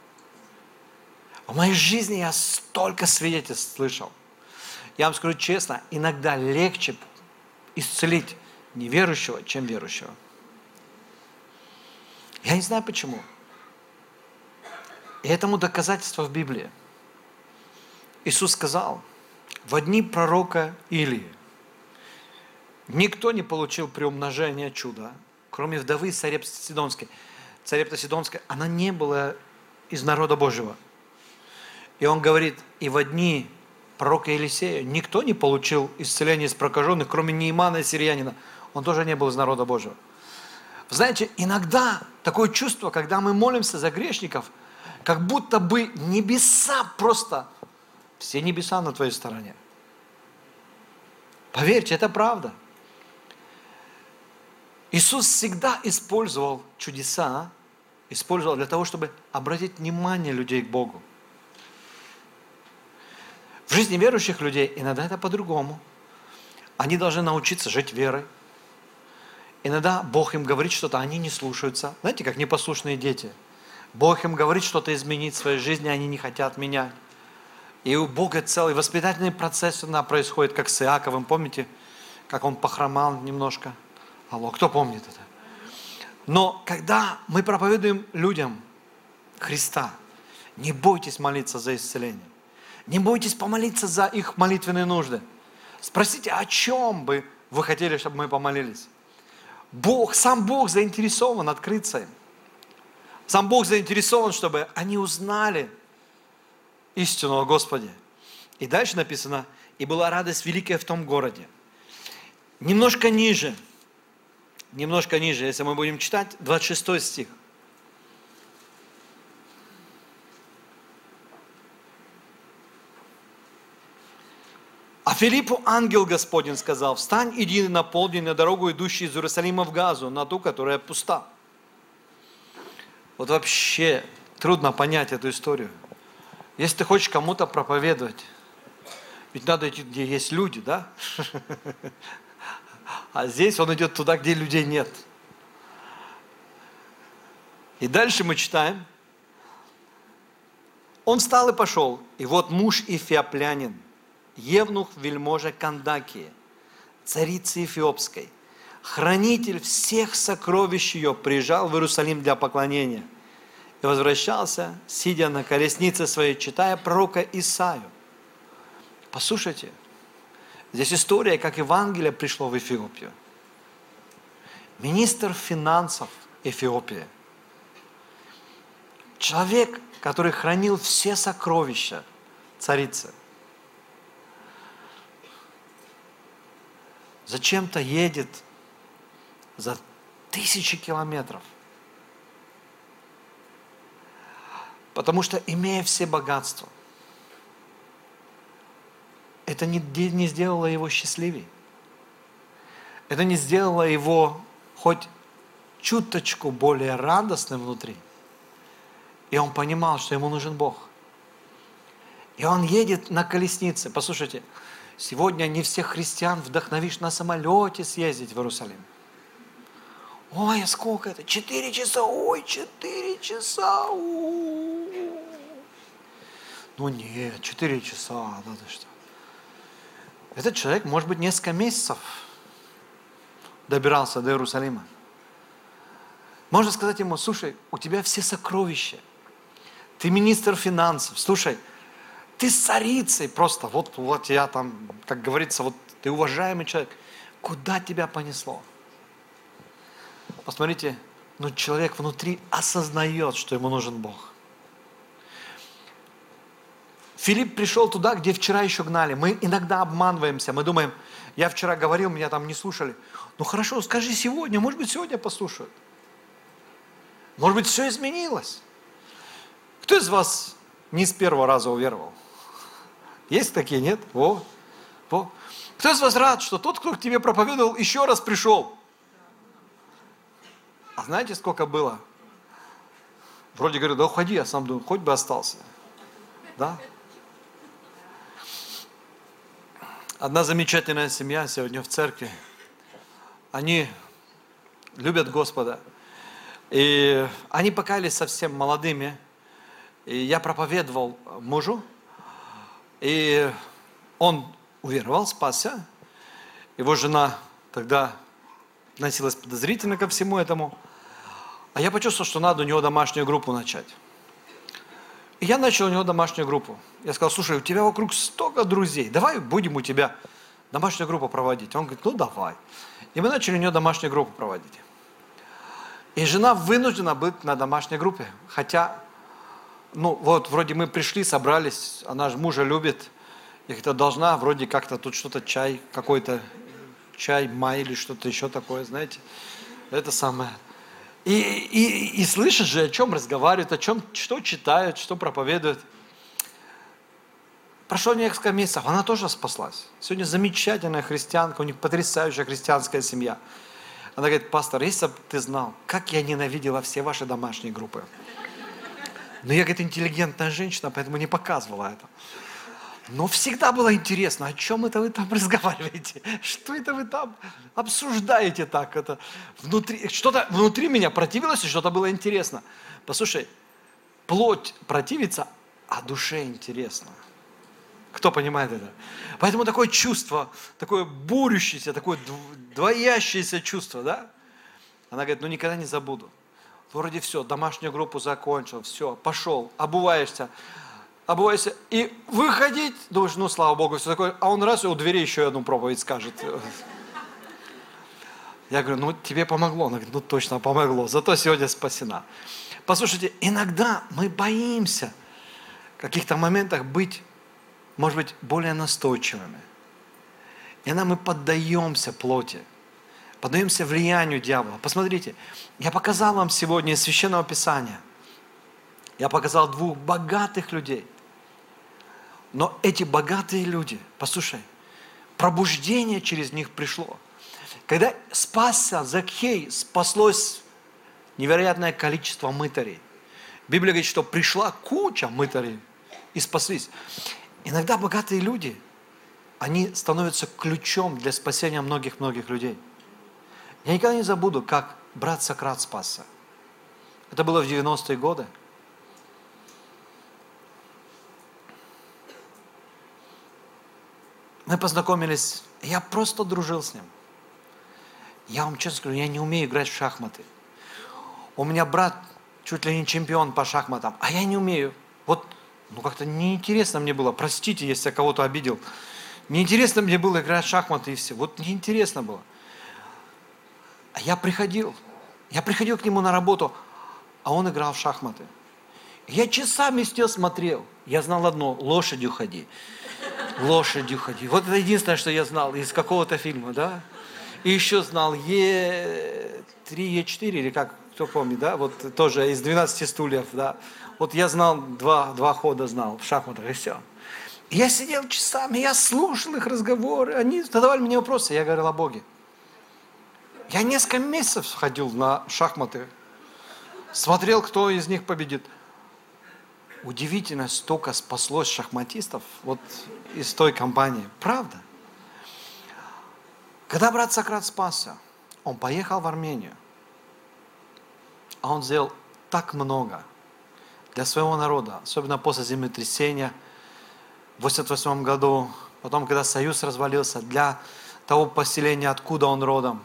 S1: В моей жизни я столько свидетельств слышал. Я вам скажу честно, иногда легче исцелить неверующего, чем верующего. Я не знаю почему. И этому доказательство в Библии. Иисус сказал, в дни пророка Илии никто не получил приумножения чуда, кроме вдовы Сарепты Сидонской. Царепта Сидонская, она не была из народа Божьего. И он говорит, и в дни пророка Елисея никто не получил исцеления из прокаженных, кроме Неимана и Сириянина. Он тоже не был из народа Божьего. Вы знаете, иногда такое чувство, когда мы молимся за грешников, как будто бы небеса просто, все небеса на твоей стороне. Поверьте, это правда. Иисус всегда использовал чудеса, использовал для того, чтобы обратить внимание людей к Богу. В жизни верующих людей иногда это по-другому. Они должны научиться жить верой. Иногда Бог им говорит что-то, они не слушаются. Знаете, как непослушные дети. Бог им говорит что-то изменить в своей жизни, они не хотят менять. И у Бога целый воспитательный процесс происходит, как с Иаковым. Помните, как он похромал немножко? Алло, кто помнит это? Но когда мы проповедуем людям Христа, не бойтесь молиться за исцеление. Не бойтесь помолиться за их молитвенные нужды. Спросите, о чем бы вы хотели, чтобы мы помолились? Сам Бог заинтересован открыться им. Сам Бог заинтересован, чтобы они узнали истину о Господе. И дальше написано, и была радость великая в том городе. Немножко ниже, если мы будем читать, 26 стих. А Филиппу ангел Господень сказал, встань, иди на полдень на дорогу, идущую из Иерусалима в Газу, на ту, которая пуста. Вот вообще трудно понять эту историю. Если ты хочешь кому-то проповедовать, ведь надо идти, где есть люди, да? А здесь он идет туда, где людей нет. И дальше мы читаем. Он встал и пошел, и вот муж эфиоплянин, евнух вельможа Кандакии, царицы Эфиопской, хранитель всех сокровищ ее, приезжал в Иерусалим для поклонения и возвращался, сидя на колеснице своей, читая пророка Исаию. Послушайте, здесь история, как Евангелие пришло в Эфиопию. Министр финансов Эфиопии, человек, который хранил все сокровища царицы, зачем-то едет за 1000 километров. Потому что, имея все богатства, это не сделало его счастливее. Это не сделало его хоть чуточку более радостным внутри. И он понимал, что ему нужен Бог. И он едет на колеснице. Послушайте, сегодня не всех христиан вдохновишь на самолете съездить в Иерусалим. Ой, сколько это? 4 часа. Ой, 4 часа. Ну нет, 4 часа. Да ты что? Этот человек, может быть, несколько месяцев добирался до Иерусалима. Можно сказать ему, слушай, у тебя все сокровища. Ты министр финансов. Слушай, ты с царицей просто, вот я там, как говорится, вот ты уважаемый человек. Куда тебя понесло? Посмотрите, человек внутри осознает, что ему нужен Бог. Филипп пришел туда, где вчера еще гнали. Мы иногда обманываемся, мы думаем, я вчера говорил, меня там не слушали. Ну хорошо, скажи сегодня, может быть, сегодня послушают. Может быть, все изменилось. Кто из вас не с первого раза уверовал? Есть такие, нет? Во. Кто из вас рад, что тот, кто к тебе проповедовал, еще раз пришел? А знаете, сколько было? Вроде говорю, да уходи, я сам думаю, хоть бы остался. Да? Одна замечательная семья сегодня в церкви. Они любят Господа. И они покаялись совсем молодыми. И я проповедовал мужу. И он уверовал, спасся. Его жена тогда относилась подозрительно ко всему этому. А я почувствовал, что надо у него домашнюю группу начать. И я начал у него домашнюю группу. Я сказал, слушай, у тебя вокруг столько друзей, давай будем у тебя домашнюю группу проводить. Он говорит, ну давай. И мы начали у него домашнюю группу проводить. И жена вынуждена быть на домашней группе. Хотя, ну вот, вроде мы пришли, собрались, она же мужа любит. И как-то должна, вроде как-то тут что-то чай, какой-то чай, май или что-то еще такое, знаете. Это самое. И слышишь же, о чем разговаривают, о чем, что читают, что проповедуют. Прошло несколько месяцев, она тоже спаслась. Сегодня замечательная христианка, у них потрясающая христианская семья. Она говорит: пастор, если бы ты знал, как я ненавидела все ваши домашние группы. Но я, говорит, интеллигентная женщина, поэтому не показывала это. Но всегда было интересно, о чем это вы там разговариваете? Что это вы там обсуждаете так? Это внутри, что-то внутри меня противилось, и что-то было интересно. Послушай, плоть противится, а душе интересно. Кто понимает это? Поэтому такое чувство, такое бурющееся, такое двоящееся чувство, да? Она говорит: ну никогда не забуду. Вроде все, домашнюю группу закончил, все, пошел, обуваешься, и выходить, думаешь, ну слава Богу, все такое, а он раз и у двери еще одну проповедь скажет. Я говорю: ну тебе помогло? Она говорит: ну точно помогло, зато сегодня спасена. Послушайте, иногда мы боимся в каких-то моментах быть, может быть, более настойчивыми. Иногда мы поддаемся плоти, поддаемся влиянию дьявола. Посмотрите, я показал вам сегодня из Священного Писания. Я показал двух богатых людей. Но эти богатые люди, послушай, пробуждение через них пришло. Когда спасся Закхей, спаслось невероятное количество мытарей. Библия говорит, что пришла куча мытарей и спаслись. Иногда богатые люди, они становятся ключом для спасения многих-многих людей. Я никогда не забуду, как брат Сократ спасся. Это было в 90-е годы. Мы познакомились, я просто дружил с ним. Я вам честно скажу, я не умею играть в шахматы. У меня брат чуть ли не чемпион по шахматам, а я не умею. Вот, ну как-то неинтересно мне было, простите, если я кого-то обидел. Неинтересно мне было играть в шахматы и все. Вот неинтересно было. А я приходил к нему на работу, а он играл в шахматы. Я часами сидел, смотрел. Я знал одно: лошадью ходи. Лошадью ходи. Вот это единственное, что я знал из какого-то фильма, да? И еще знал Е3, Е4, или как, кто помнит, да? Вот тоже из 12 стульев, да? Вот я знал, два хода знал в шахматах, и все. И я сидел часами, я слушал их разговоры, они задавали мне вопросы, я говорил о Боге. Я несколько месяцев ходил на шахматы, смотрел, кто из них победит. Удивительно, столько спаслось шахматистов вот из той компании. Правда. Когда брат Сократ спасся, он поехал в Армению. А он сделал так много для своего народа, особенно после землетрясения в 1988 году, потом, когда Союз развалился, для того поселения, откуда он родом.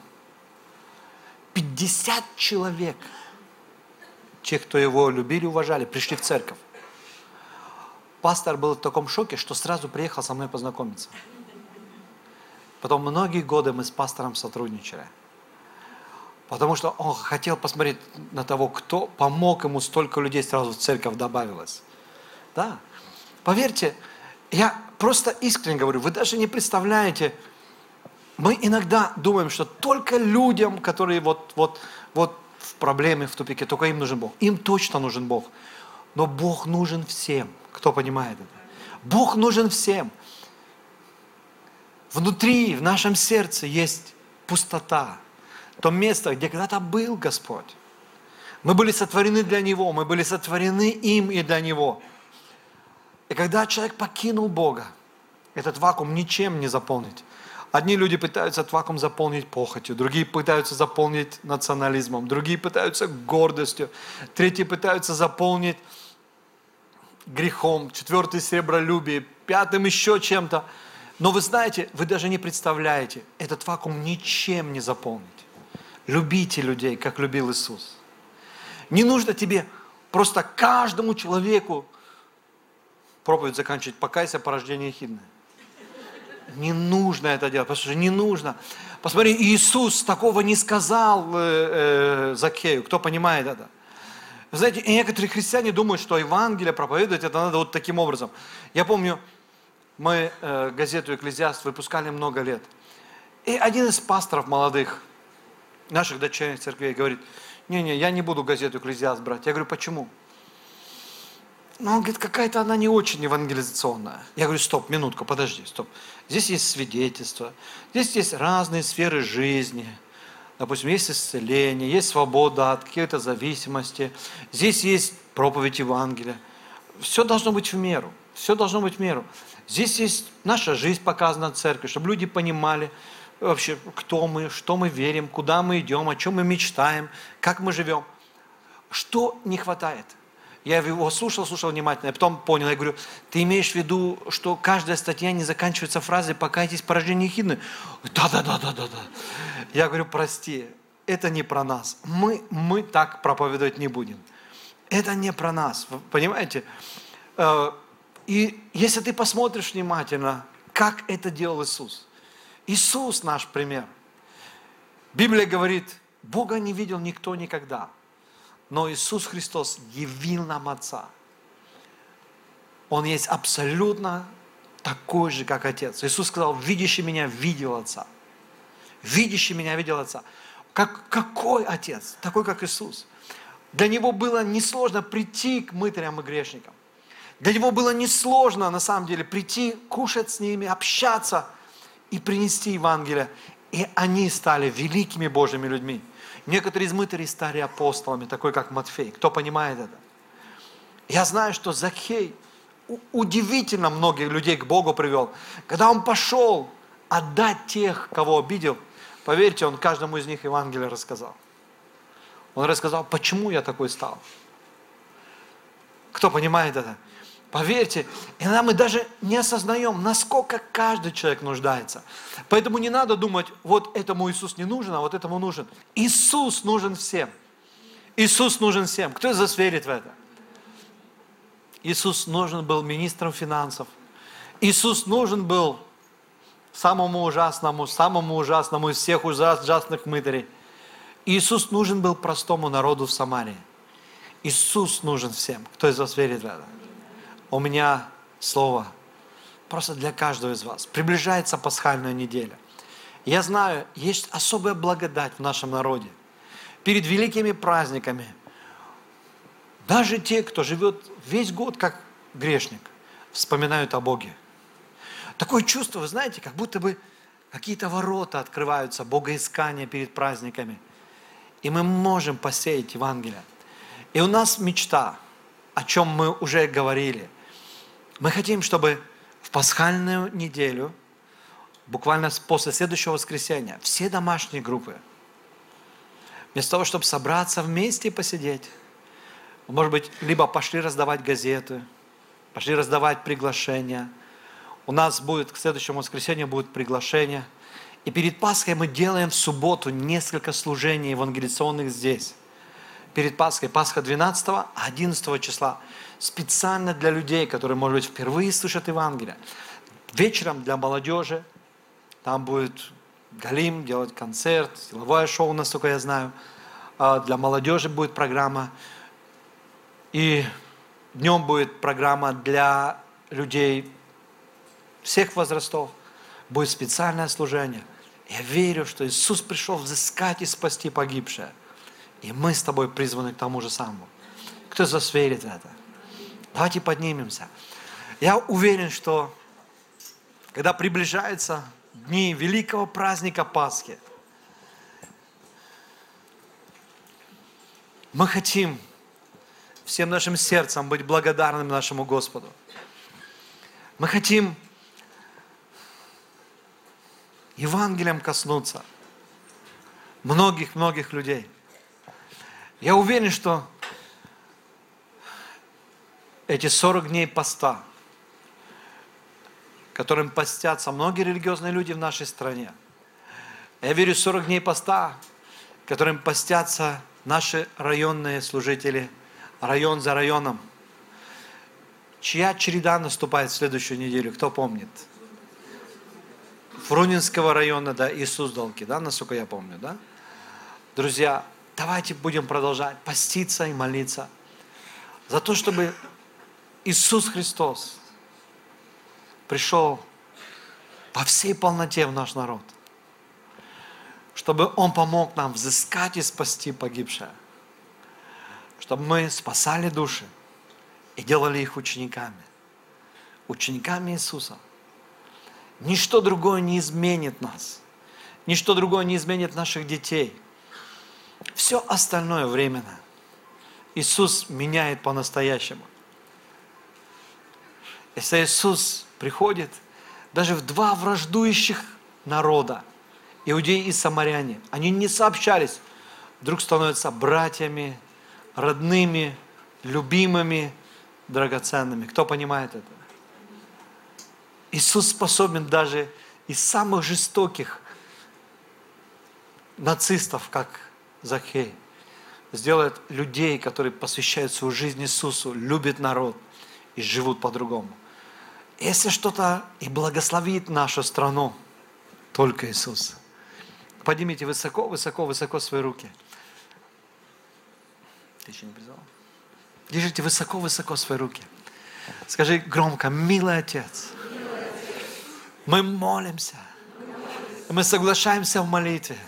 S1: 50 человек, те, кто его любили, уважали, пришли в церковь. Пастор был в таком шоке, что сразу приехал со мной познакомиться. Потом многие годы мы с пастором сотрудничали. Потому что он хотел посмотреть на того, кто помог ему, столько людей сразу в церковь добавилось. Да. Поверьте, я просто искренне говорю, вы даже не представляете, мы иногда думаем, что только людям, которые вот в проблеме, в тупике, только им нужен Бог. Им точно нужен Бог. Но Бог нужен всем. Кто понимает это? Бог нужен всем. Внутри, в нашем сердце есть пустота. То место, где когда-то был Господь. Мы были сотворены для Него, мы были сотворены им и для Него. И когда человек покинул Бога, этот вакуум ничем не заполнить. Одни люди пытаются этот вакуум заполнить похотью, другие пытаются заполнить национализмом, другие пытаются гордостью, третьи пытаются заполнить грехом, четвертый сребролюбие, пятым еще чем-то. Но вы знаете, вы даже не представляете, этот вакуум ничем не заполнить. Любите людей, как любил Иисус. Не нужно тебе просто каждому человеку проповедь заканчивать: покайся, порождение ехидное. Не нужно это делать, послушай, не нужно. Посмотри, Иисус такого не сказал Закхею. Кто понимает это? Вы знаете, и некоторые христиане думают, что Евангелие проповедовать это надо вот таким образом. Я помню, мы газету «Экклезиаст» выпускали много лет. И один из пасторов молодых, наших дочерних церквей, говорит: не, я не буду газету «Экклезиаст» брать. Я говорю: почему? Ну, он говорит, какая-то она не очень евангелизационная. Я говорю: стоп, минутку, подожди, стоп. Здесь есть свидетельства, здесь есть разные сферы жизни. Допустим, есть исцеление, есть свобода от какой-то зависимости. Здесь есть проповедь Евангелия. Все должно быть в меру. Все должно быть в меру. Здесь есть наша жизнь показана в церкви, чтобы люди понимали вообще, кто мы, что мы верим, куда мы идем, о чем мы мечтаем, как мы живем. Что не хватает? Я его слушал внимательно, я потом понял, я говорю: ты имеешь в виду, что каждая статья не заканчивается фразой «покайтесь, порождение ехидны»? Да. Я говорю: прости, это не про нас. Мы так проповедовать не будем. Это не про нас, вы понимаете? И если ты посмотришь внимательно, как это делал Иисус. Иисус наш пример. Библия говорит, Бога не видел никто никогда. Но Иисус Христос явил нам Отца. Он есть абсолютно такой же, как Отец. Иисус сказал: видящий меня видел Отца. Видящий меня видел Отца. Какой Отец? Такой, как Иисус. Для Него было несложно прийти к мытарям и грешникам. Для Него было несложно, на самом деле, прийти, кушать с ними, общаться и принести Евангелие. И они стали великими Божьими людьми. Некоторые из мытарей стали апостолами, такой как Матфей. Кто понимает это? Я знаю, что Закхей удивительно многих людей к Богу привел. Когда он пошел отдать тех, кого обидел, поверьте, он каждому из них Евангелие рассказал. Он рассказал, почему я такой стал. Кто понимает это? Поверьте, иногда мы даже не осознаем, насколько каждый человек нуждается. Поэтому не надо думать, вот этому Иисус не нужен, а вот этому нужен. Иисус нужен всем. Иисус нужен всем. Кто из вас верит в это? Иисус нужен был министром финансов. Иисус нужен был самому ужасному из всех ужасных мытарей. Иисус нужен был простому народу в Самарии. Иисус нужен всем. Кто из вас верит в это? У меня слово просто для каждого из вас. Приближается пасхальная неделя. Я знаю, есть особая благодать в нашем народе. Перед великими праздниками даже те, кто живет весь год как грешник, вспоминают о Боге. Такое чувство, вы знаете, как будто бы какие-то ворота открываются, богоискания перед праздниками. И мы можем посеять Евангелие. И у нас мечта, о чем мы уже говорили. Мы хотим, чтобы в пасхальную неделю, буквально после следующего воскресенья, все домашние группы, вместо того, чтобы собраться вместе и посидеть, может быть, либо пошли раздавать газеты, пошли раздавать приглашения. У нас будет, к следующему воскресенью будет приглашение. И перед Пасхой мы делаем в субботу несколько служений евангелизационных здесь. Перед Пасхой, Пасха 12, 11 числа. Специально для людей, которые, может быть, впервые слышат Евангелие. Вечером для молодежи. Там будет Галим делать концерт, силовое шоу, насколько я знаю. Для молодежи будет программа. И днем будет программа для людей всех возрастов. Будет специальное служение. Я верю, что Иисус пришел взыскать и спасти погибшее. И мы с тобой призваны к тому же самому. Кто из вас верит в это? Давайте поднимемся. Я уверен, что когда приближаются дни великого праздника Пасхи, мы хотим всем нашим сердцем быть благодарным нашему Господу. Мы хотим Евангелием коснуться многих людей. Я уверен, что эти 40 дней поста, которым постятся многие религиозные люди в нашей стране, я верю, 40 дней поста, которым постятся наши районные служители, район за районом. Чья череда наступает в следующую неделю, кто помнит? Фрунзенского района, да, и Суздалки, да, насколько я помню, да? Друзья, давайте будем продолжать поститься и молиться за то, чтобы Иисус Христос пришел во всей полноте в наш народ, чтобы Он помог нам взыскать и спасти погибшее, чтобы мы спасали души и делали их учениками Иисуса. Ничто другое не изменит нас, ничто другое не изменит наших детей. Все остальное временно. Иисус меняет по-настоящему. Если Иисус приходит даже в два враждующих народа, иудеи и самаряне, они не сообщались, вдруг становятся братьями, родными, любимыми, драгоценными. Кто понимает это? Иисус способен даже из самых жестоких нацистов, как Закхей, сделать людей, которые посвящают свою жизнь Иисусу, любят народ и живут по-другому. Если что-то и благословит нашу страну, только Иисус. Поднимите высоко, высоко, высоко свои руки. Ты еще не призвал? Держите высоко, высоко свои руки. Скажи громко: милый Отец, мы молимся, мы соглашаемся в молитве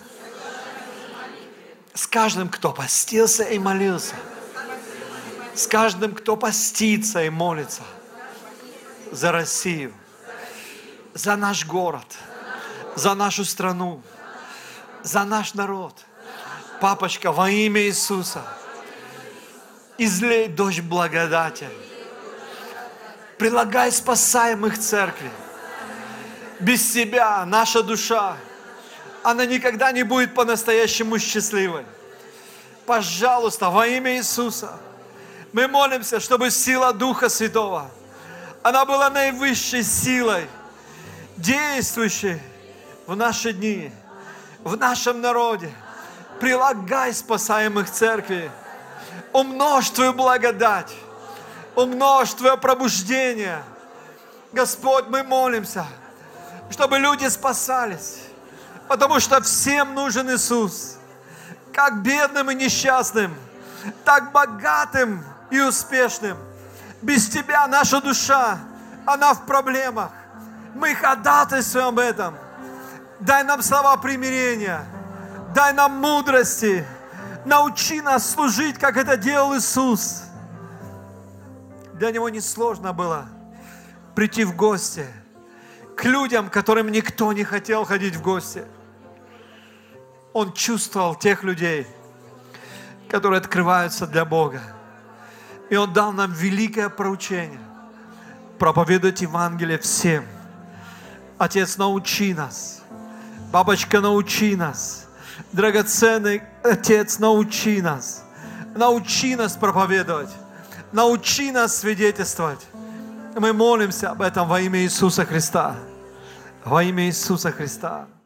S1: с каждым, кто постился и молился, с каждым, кто постится и молится за Россию, за наш город, за нашу страну, за наш народ. Папочка, во имя Иисуса, излей дождь благодати, прилагай спасаемых церкви. Без Тебя наша душа, она никогда не будет по-настоящему счастливой. Пожалуйста, во имя Иисуса, мы молимся, чтобы сила Духа Святого, она была наивысшей силой, действующей в наши дни, в нашем народе. Прилагай спасаемых церкви. Умножь Твою благодать, умножь Твое пробуждение. Господь, мы молимся, чтобы люди спасались, потому что всем нужен Иисус, как бедным и несчастным, так богатым и успешным. Без Тебя наша душа, она в проблемах. Мы ходатайствуем об этом. Дай нам слова примирения, дай нам мудрости, научи нас служить, как это делал Иисус. Для Него несложно было прийти в гости к людям, которым никто не хотел ходить в гости. Он чувствовал тех людей, которые открываются для Бога. И Он дал нам великое поручение проповедовать Евангелие всем. Отец, научи нас. Бабочка, научи нас. Драгоценный Отец, научи нас. Научи нас проповедовать. Научи нас свидетельствовать. Мы молимся об этом во имя Иисуса Христа. Во имя Иисуса Христа.